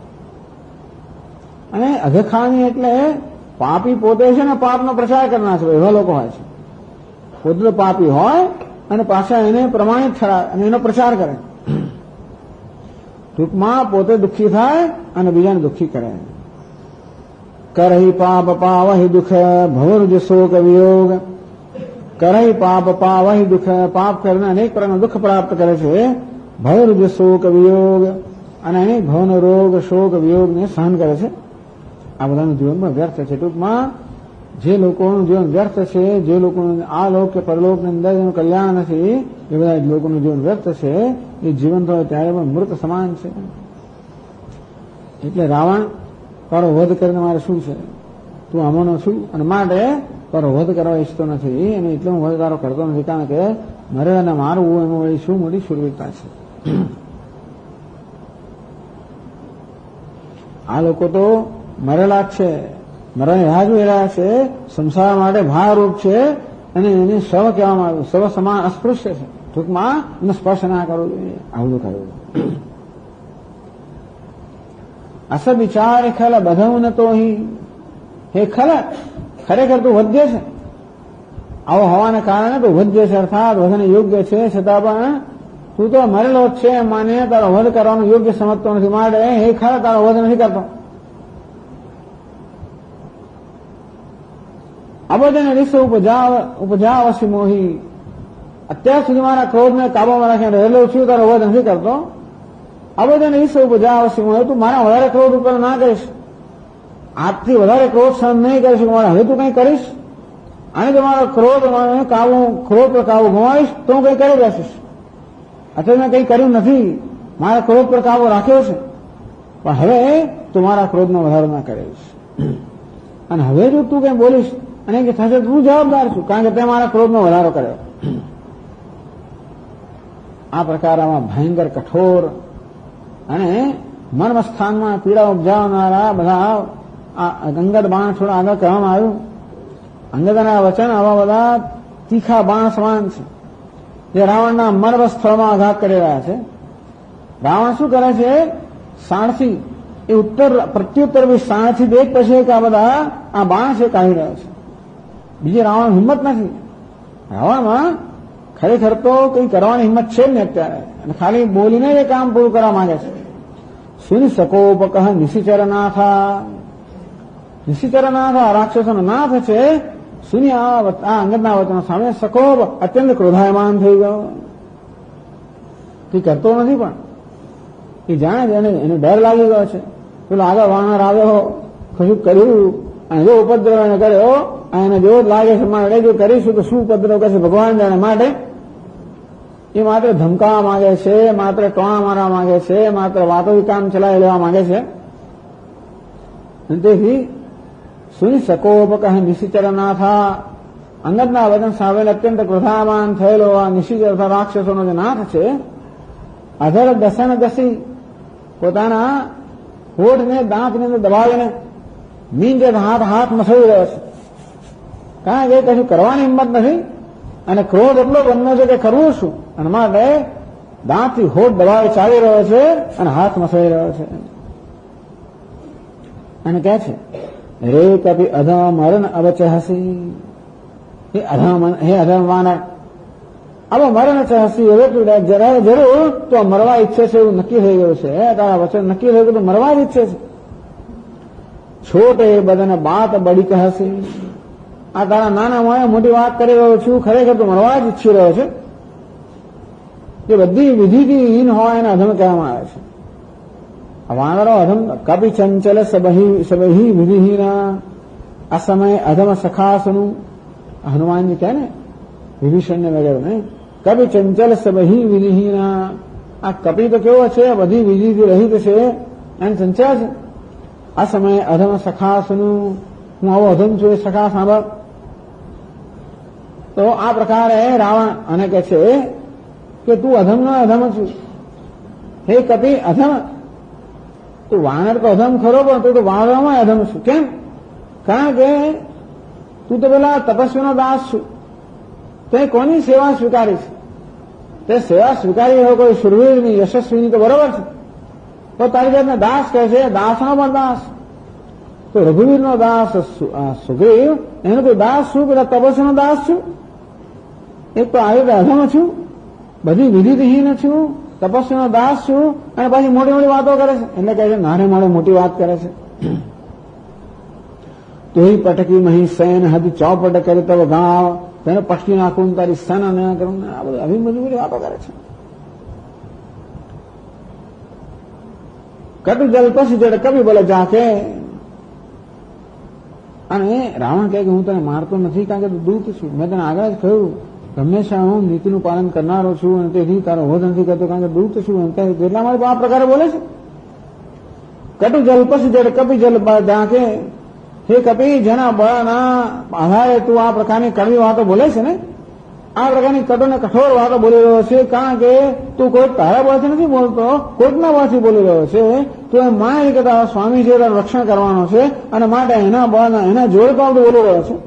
અને અઘખાની એટલે પાપી પોતે છે ને પાપનો પ્રચાર કરનાર છે. એવા લોકો હોય છે પોતે તો પાપી હોય અને પાછા એને પ્રમાણિત ઠરાવે અને એનો પ્રચાર કરે. ટૂંકમાં પોતે દુઃખી થાય અને બીજાને દુઃખી કરે. કરહી પાપ પાવહી દુઃખ ભવરુજ શોક વિયોગ. કરહી પાપ પાવહી દુઃખ, પાપ કરીને અનેક પ્રકારનું દુઃખ પ્રાપ્ત કરે છે. ભવરુજ શોક વિયોગ, અને અનેક ભવનો રોગ, શોક, વિયોગને સહન કરે છે. આ બધાનું જીવનમાં વ્યર્થ છે. ટૂંકમાં જે લોકોનું જીવન વ્યર્થ છે, જે લોકોનું આ લોક કે પરલોકની અંદર એનું કલ્યાણ નથી, એ બધા લોકોનું જીવન વ્યર્થ છે. એ જીવન તો ત્યારે પણ મૃત સમાન છે. એટલે રાવણ તારો વધ કરીને મારે શું છે? તું આમાંનો છું, અને માટે તારો વધ કરવા ઈચ્છતો નથી. અને એટલે હું વધ તારો કરતો નથી, કારણ કે મરેલાને મારવું એમાં વળી શું મોટી શુરવીરતા છે. આ લોકો તો મરેલા જ છે, મરવાની રાહ જોઈ રહ્યા છે, સંસાર માટે ભારરૂપ છે, અને એને સવ કહેવામાં આવ્યું. સવ સમાન અસ્પૃશ્ય છે. ટૂંકમાં એને સ્પર્શ ના કરવું જોઈએ. આવું કહ્યું. અસદિચાર ખલ બધવું ન તો હે ખલ ખરેખર તું વધ્ય છે. આવો હોવાને કારણે તું વધ્ય છે, અર્થાત વધને યોગ્ય છે, છતાં પણ તું તો મરેલો જ છે માને તારો વધ કરવાનું યોગ્ય સમજતો નથી. માટે હે ખરા તારો વધ નથી કરતો. અબોધને રીસો ઉપજાવસી મોહી, અત્યાર સુધી મારા ક્રોધને કાબુમાં રાખીને રહેલો છું, તારો વધ નથી કરતો. અબોધને રીસો ઉપજાવસી મોહી, તું મારા વધારે ક્રોધ ઉપર ના કરીશ, આજથી વધારે ક્રોધ સહન નહીં કરીશ. મારા હવે તું કઈ કરીશ અને જો મારો ક્રોધ પર કાબુ ગુમાવીશ તો હું કઈ કરી બેસીશ. અત્યારે મેં કઈ કર્યું નથી, મારા ક્રોધ પર કાબુ રાખ્યો છે, પણ હવે તું મારા ક્રોધનો વધારો ના કરીશ. અને હવે જો તું કઈ બોલીશ અને કે થશે તું જવાબદાર છું, કારણ કે તે મારા ક્રોધનો વધારો કર્યો. આ પ્રકારમાં ભયંકર કઠોર અને મર્મસ્થાનમાં પીડા ઉપજાવનારા બધા અંગદ બાણ થોડા આગળ કહેવામાં આવ્યું. અંગદના વચન આવા બધા તીખા બાણ સમાન છે, જે રાવણના મર્મ સ્થળમાં આઘાત કરી રહ્યા છે. રાવણ શું કરે છે? સાણથી એ પ્રત્યુત્તર સાણથી એક પછી એક આ બધા આ બાણ છે કાઢી રહ્યો છે. બીજી રાવણ હિંમત નથી. રાવણમાં ખરેખર તો કઈ કરવાની હિંમત છે જ ને અત્યારે, અને ખાલી બોલીને એ કામ પૂરું કરવા માંગે છે. સુની સકોપક નિશિચરનાથ રાક્ષસોનો નાથ છે. સુની આ અંગદના વચનો સામે સકોપ અત્યંત ક્રોધાયમાન થઈ ગયો. તે કરતો નથી, પણ એ જાણે છે એને ડર લાગી ગયો છે. પેલો આગળ વાનર આવ્યો, કશું કર્યું અને જો ઉપદ્રવ એને કર્યો, એને જેવો જ લાગે છે મારે જો કરીશું તો શું ઉપદ્રવ કરશે ભગવાન જાણે. માટે એ માત્ર ધમકાવા માંગે છે, માત્ર ટોણા મારવા માંગે છે, માત્ર વાતો કામ ચલાવી લેવા માંગે છે. તેથી સુની સકોપક નિશિચરનાથા, અંગદના વચન સાંભળીને અત્યંત ક્રોધાયમાન થયેલો આ નિશિચર રાક્ષસોનો જે નાથ છે, અધર દસન દસી પોતાના હોઠને દાંતની અંદર દબાવીને મીંજે હાથ મસળી રહ્યો છે. કારણ કે કશું કરવાની હિંમત નથી અને ક્રોધ એટલો બન્યો છે કે કરવું શું, અને માટે દાંતથી હોઠ દબાવી ચાલી રહ્યો છે અને હાથ મસળી રહ્યો છે. અને કહે છે રે કપી અધમ મરણ અવચહસી, હે અધમ વાનર હવે મરણ ચહસી, હવે તું જરા જરૂર તો મરવા ઈચ્છે છે એવું નક્કી થઈ ગયું છે. તારા વચન નક્કી થઈ ગયું તો મરવા જ ઈચ્છે છે. છોટે બધાને બાત બડી કહેસી, આ તારા નાના મોએ મોટી વાત કરી રહ્યો છું, ખરેખર તો મરવા જ ઈચ્છી રહ્યો છે. જે બધી વિધિથી હીન હોય એને અધમ કહેવામાં આવે છે. વાનરો અધમ કપિ ચંચલ સબહી વિધિહીના, આ સમયે અધમ સખાસનું હનુમાનજી કહે ને વિભીષણને વગેરે ને, કપિ ચંચલ સબહી વિધિહીના, આ કપિ તો કેવો છે? બધી વિધિથી રહિત છે અને ચંચલ છે. આ સમયે અધમ સખાસનું, હું આવો અધમ છું એ સખા સાંભળ. તો આ પ્રકારે રાવણ અને કહે છે કે તું અધમનો અધમ છું. હે કપિ અધમ, તું વાનર તો અધમ ખરો, પણ તું તો વાનરોમાં અધમ છું. કેમ? કારણ કે તું તો પેલા તપસ્વીનો દાસ છું. તે કોની સેવા સ્વીકારી છે? તે સેવા સ્વીકારી હોય કોઈ શુરવીરની યશસ્વીની તો બરોબર છે, તો તારી જાતને દાસ કહે છે, દાસનો પણ દાસ. તો રઘુવીરનો દાસ સુગ્રીવ, એનો કોઈ દાસ છું, પેલા તપસ્વીનો દાસ છું. એક તો આવી રીતે અધમ છું, બધી વિધિહીન છું, તપસ્વીનો દાસ છું, અને પાછી મોટી મોટી વાતો કરે છે. એટલે કહે છે નારે મોડે મોટી વાત કરે છે. તોહી પટકી મહી સૈન હદ ચોપટ કરી તબ ગાવ, તેને પટકી નાખું તારી સન અને કરું, આ બધું આવી બધી વાતો કરે છે. કટુ જલ પછી જડે કવિ બોલે જાકે, અને રાવણ કહે કે હું તને મારતો નથી, કારણ કે તું દૂત છું. મેં તને આગળ જ કહ્યું હંમેશા હું નીતિનું પાલન કરનારો છું, અને તેથી તારો વધ નથી કરતો, કારણ કે દૂત છું. એટલા માટે આ પ્રકારે બોલે છે. કટુ જલ પછી જડે કપિ જલ જાકે, હે કપિ, જેના બળના આધારે તું આ પ્રકારની કડવી વાતો બોલે છે ને, આ પ્રકારની કટોને કઠોર વાતો બોલી રહ્યો છે. કારણ કે તું કોઈ તારા બળથી નથી બોલતો, કોઈકના બળથી બોલી રહ્યો છે. તું એમ માને કે તારા સ્વામી છે, તારું રક્ષણ કરવાનો છે, અને માટે એના બળના એના જોડે તો બોલી રહ્યો છે.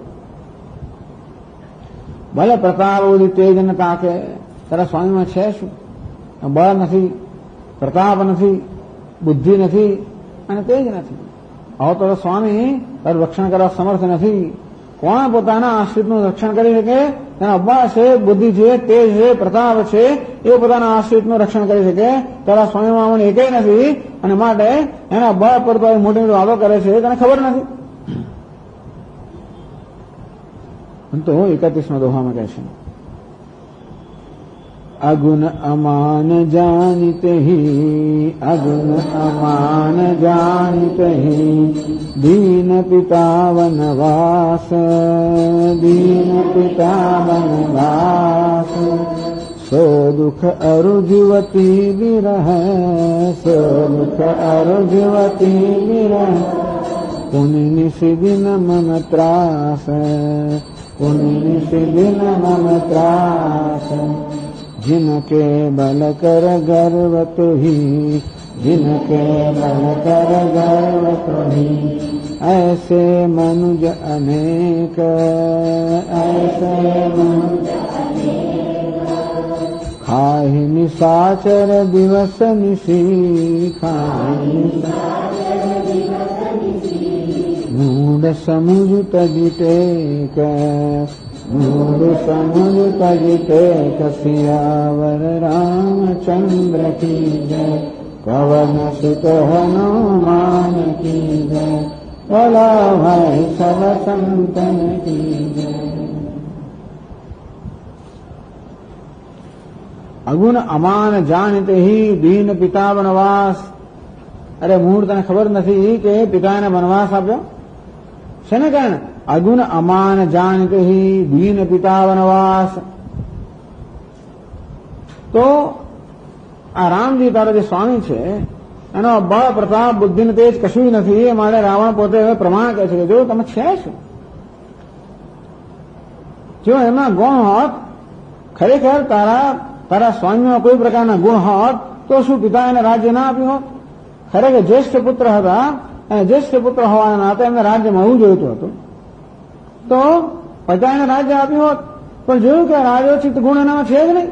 ભલે પ્રતાપ બધી તેજ ને તાકે, તારા સ્વામીમાં છે શું? બળ નથી, પ્રતાપ નથી, બુદ્ધિ નથી, અને તેજ નથી. આવો તો સ્વામી તારું રક્ષણ કરવા સમર્થ નથી. કોણ પોતાના આશ્રિતનું રક્ષણ કરી શકે? તેના અબ્બા છે, બુદ્ધિ છે, તેજ છે, પ્રતાપ છે, એ પોતાના આશ્રિતનું રક્ષણ કરી શકે. તારા સ્વામીમાં એકેય નથી, અને માટે એના અબ્બા પર તો મોટી મોટી વાતો કરે છે, તને ખબર નથી. તો 31મા દોહામાં કહે છે, अगुण अमान जानित ही, अगुण अमान जानित ही, दीन पिता वनवास, दीन पिता वनवास, सो दुख अरुजवती विरह, सो दुख अरुजवती विरह, पुण्य निषिदिन मम त्रास, पुण्य निषिदिन मम त्रास, जिनके बल कर गर्व तुही, जिनके बल कर गर्व तुही, ऐसे मनुज अनेक, ऐसे मनुज अनेक, खाहि निशाचर दिवस निशी, खाहि निशाचर दिवस निशी, मूढ़ समुझ तजि टेक, मूढ़ समुझ तजि टेक, सियावर रामचंद्र की जय, पवन सुत हनुमान की जय, बोला भाई सब संतन की जय। अगुण अमान जानित ही, दीन पिता वनवास। अरे मूળ તને ખબર નથી કે પિતાને વનવાસ આપ્યો શેને કારણે? અગુણ અમાન જાનિત હી, દીન પિતા વનવાસ. તો આ રામજી તારો જે સ્વામી છે એનો બળ પ્રતાપ બુદ્ધિ ને તેજ કશું નથી. એ માટે રાવણ પોતે પ્રમાણ કહે છે કે જો તમે છે શું, જો એમાં ગુણ હોત, ખરેખર તારા સ્વામીમાં કોઈ પ્રકારના ગુણ હોત તો શું પિતા એને રાજ્ય ના આપ્યું હોત? ખરેખર જ્યેષ્ઠ પુત્ર હતા અને જ્યેષ્ઠ પુત્ર હોવાના નાતે એમને રાજ્ય મળવું જોઈતું હતું, તો પિતા એને રાજ્ય આપ્યું હોત. પણ જોયું કે રાજોચિત ગુણ એનામાં છે જ નહીં,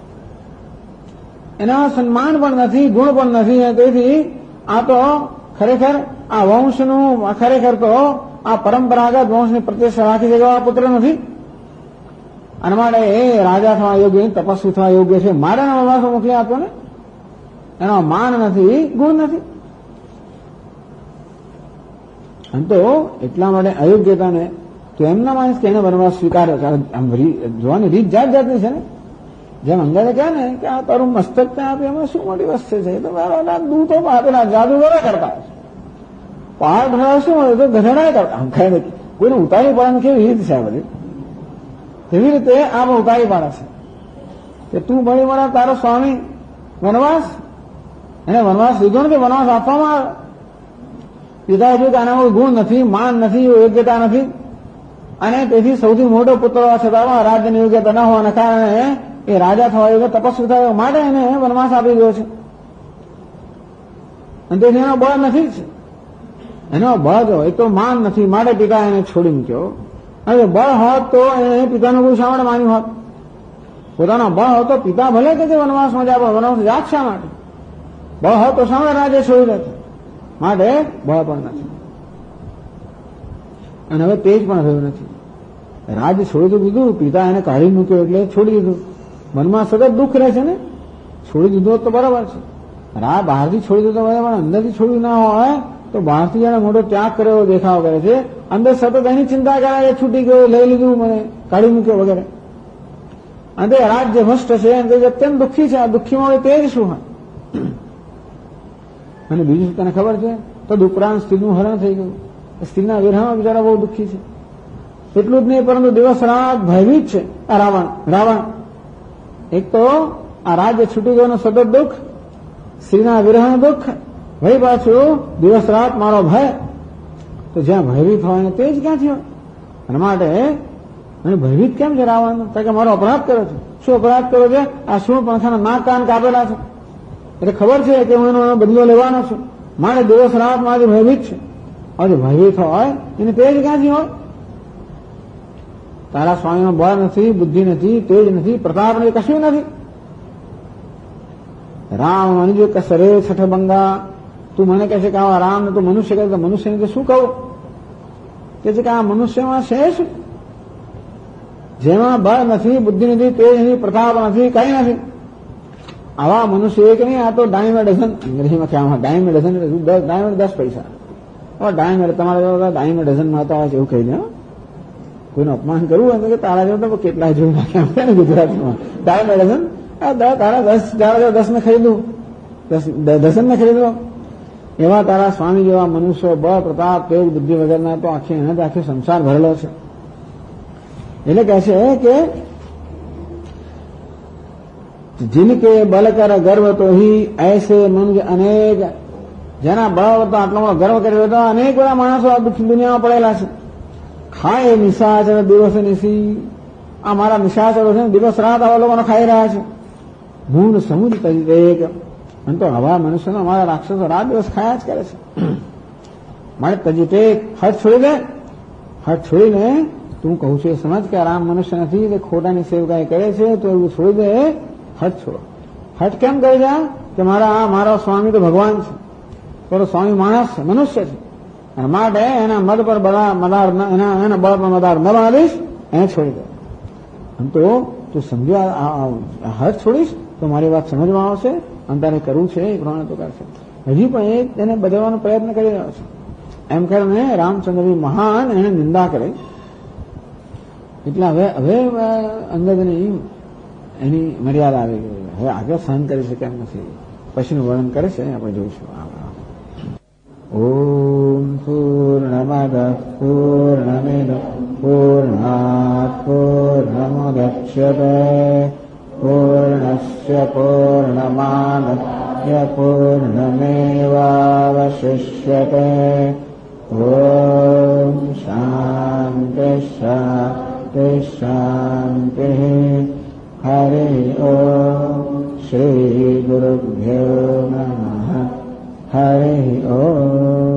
એનામાં સન્માન પણ નથી, ગુણ પણ નથી. તેથી આ તો ખરેખર આ વંશનું ખરેખર તો આ પરંપરાગત વંશની પ્રતિષ્ઠા રાખી દેવા પુત્ર નથી, અને માટે એ રાજા થવા યોગ્ય, તપસ્વી થવા યોગ્ય છે. મારે વનવાસો મોકલી આપ્યો ને, એનો માન નથી, ગુણ નથી. આમ તો એટલા માટે અયોગ્યતાને તો એમના માણસ કે એને વનવાસ સ્વીકાર્યો. જોવાની રીત જાત જાતની છે ને. જેમ અંગારે કહે ને કે આ તારું મસ્તક ત્યાં આપે, એમાં શું મોટી વસ્તુ છે? તો દૂતો આપેલા જાદુગરો કરતા પહાડ ભરાવા શું મળે તો ગધેડા કરતા. અંગારે કોઈને ઉતારી પાડવાની કેવી રીત છે આ બધી, એવી રીતે આ ઉતારી પાડે છે કે તું ભણી મળે તારો સ્વામી વનવાસ, એને વનવાસ લીધો નથી, વનવાસ આપવામાં આવે. પિતા જોયું કે આનામાં ગુણ નથી, માન નથી, યોગ્યતા નથી, અને તેથી સૌથી મોટો પુત્ર હોવા છતાં રાજ્યની યોગ્યતા ન હોવાના કારણે એ રાજા થવા યોગ્ય, તપસ્વી થવા માટે એને વનવાસ આપી ગયો છે. અને તેથી એનો બળ નથી જ, એનો બળ જો એ તો માન નથી, માટે પિતા એને છોડી મૂક્યો. હવે બળ હોત તો એને પિતાનું કોઈ શા માટે માન્યું હોત? પોતાનો બળ હોત તો પિતા ભલે કે વનવાસમાં જાય, વનવાસ જાત શા માટે? બળ હોત તો શા માટે રાજ્ય છોડી દેતો? માટે બળ પણ નથી, અને હવે તેજ પણ રહ્યું નથી. રાજ્ય છોડી તો દીધું, પિતા એને કાઢી મૂક્યો એટલે છોડી દીધું. મનમાં સતત દુઃખ રહે છે ને, છોડી દીધું તો બરાબર છે. બહારથી છોડી દીધું તો બરાબર, અંદરથી છોડ્યું ના હોય તો બહારથી જેને મોટો ત્યાગ કર્યો દેખાવ કરે છે, અંદર સતત એની ચિંતા કરે કે છૂટી ગયો, લઈ લીધું, મને કાઢી મૂક્યો વગેરે. અને તે રાજ્ય ભ્રષ્ટ છે અને તે અત્યંત દુઃખી છે. આ દુઃખીમાં તેજ શું હોય? અને બીજું તને ખબર છે તો ઉપરાંત સ્ત્રીનું હરણ થઈ ગયું. સ્ત્રીના વિરહમાં બિચારા બહુ દુઃખી છે. એટલું જ નહીં પરંતુ દિવસ રાત ભયભીત છે આ રાવણ. એક તો આ રાજ્ય છૂટી ગયોનું સતત દુઃખ, સ્ત્રીના વિરહનું દુઃખ, ભાઈ પાછું દિવસ રાત મારો ભય. તો જ્યાં ભયભીત હોય ને તે જ ક્યાંથી હોય? અને માટે અને ભયભીત કેમ છે રાવણ? કે મારો અપરાધ કર્યો છે. શું અપરાધ કર્યો છે? આ શું પંખાના નાક કાન કાપેલા છે, એટલે ખબર છે કે હું એનો બદલો લેવાનો છું, માટે દિવસ રાત મારી ભયભીત છે. હવે ભયભીત હોય એને તેજ ક્યાંથી હોય? તારા સ્વામીનો બળ નથી, બુદ્ધિ નથી, તેજ નથી, પ્રતાપ નથી, કશું નથી. રામ મનુજ કસરે છઠ બંગા, તું મને કહે છે કે આવા રામ ને તું મનુષ્ય કહે તો મનુષ્યને શું કહું કે છે કે આ મનુષ્યમાં છે શું જેમાં બળ નથી, બુદ્ધિ નથી, તેજ નથી, પ્રતાપ નથી, કઈ નથી. આવા મનુષ્ય એક નહીં, આ તો ડાયમંડ ડઝન અંગ્રેજીમાં કહેવામાં ડાયમંડ ડઝન ડાયમંડ 10 પૈસા. હવે ડાયમંડ તમારા જેવા ડાયમંડ ડઝન માં આવતા હોય છે એવું કહી દે. કોઈનું અપમાન કરવું હોય કે તારા જેવા તો કેટલાય જોઈ નાખ્યા ને ગુજરાતમાં ડાયમંડ ડઝન. તારા 10 ને ખરીદું, 10 ને ખરીદો. એવા તારા સ્વામી જેવા મનુષ્યો બળ પ્રતાપ તેજ બુદ્ધિ વગરના તો આખી એને આખી સંસાર ભરેલો છે. એટલે કહે છે કે जिनके बल कर गर्व तो ही ऐसे मनुष्य अनेक જેના બળ તો આટલો મોટો ગર્વ કર્યો તો અનેક બધા માણસો આ દુનિયામાં પડેલા છે. ખાય નિશાચર દિવસ નિશી, આ મારા નિશાચરો છે દિવસ રાત આવા લોકોને ખાઈ રહ્યા છે. મૂળ સમુદ્ર તરીકે અને તો આવા મનુષ્યનો અમારા રાક્ષસો રાત દિવસ ખાયા જ કરે છે. મારે તજીતે હઠ છોડી દે, હઠ છોડીને તું કહું છું એ સમજ કે રામ મનુષ્ય નથી, તે ખોટાની સેવકાઈ કરે છે, તો એવું છોડી દે. હઠ છોડો. હઠ કેમ કરે છે કે મારો સ્વામી તો ભગવાન છે, તો સ્વામી માણસ છે, મનુષ્ય છે, અને માટે એના મદ પર એના બળ પર મદાર ન બનાવીશ, એને છોડી દે. આમ તો તું સમજ્યો, હઠ છોડીશ તો મારી વાત સમજમાં આવશે અને તારે કરવું છે એ પ્રમાણે તો કરશે. હજી પણ એ તેને બદલવાનો પ્રયત્ન કરી રહ્યો છે. એમ કરીને રામચંદ્રની મહાન એને નિંદા કરી. એટલે હવે અંગદની એની મર્યાદા આવી ગઈ. હવે આગળ સહન કરી શકે એમ નથી. પછીનું વર્ણન કરે છે આપણે જોઈશું. ઓમ પૂર્ણમદ પૂર્ણમિદ પૂર્ણાત પૂર્ણમુદચ્યતે પૂર્ણસ્ય પૂર્ણમાદાય પૂર્ણમેવાવશિષ્યતે. ઓમ શાંતિ શાંતિ શાંતિ. हरि ओम श्री गुरुभ्यो नमः. हरि ओम.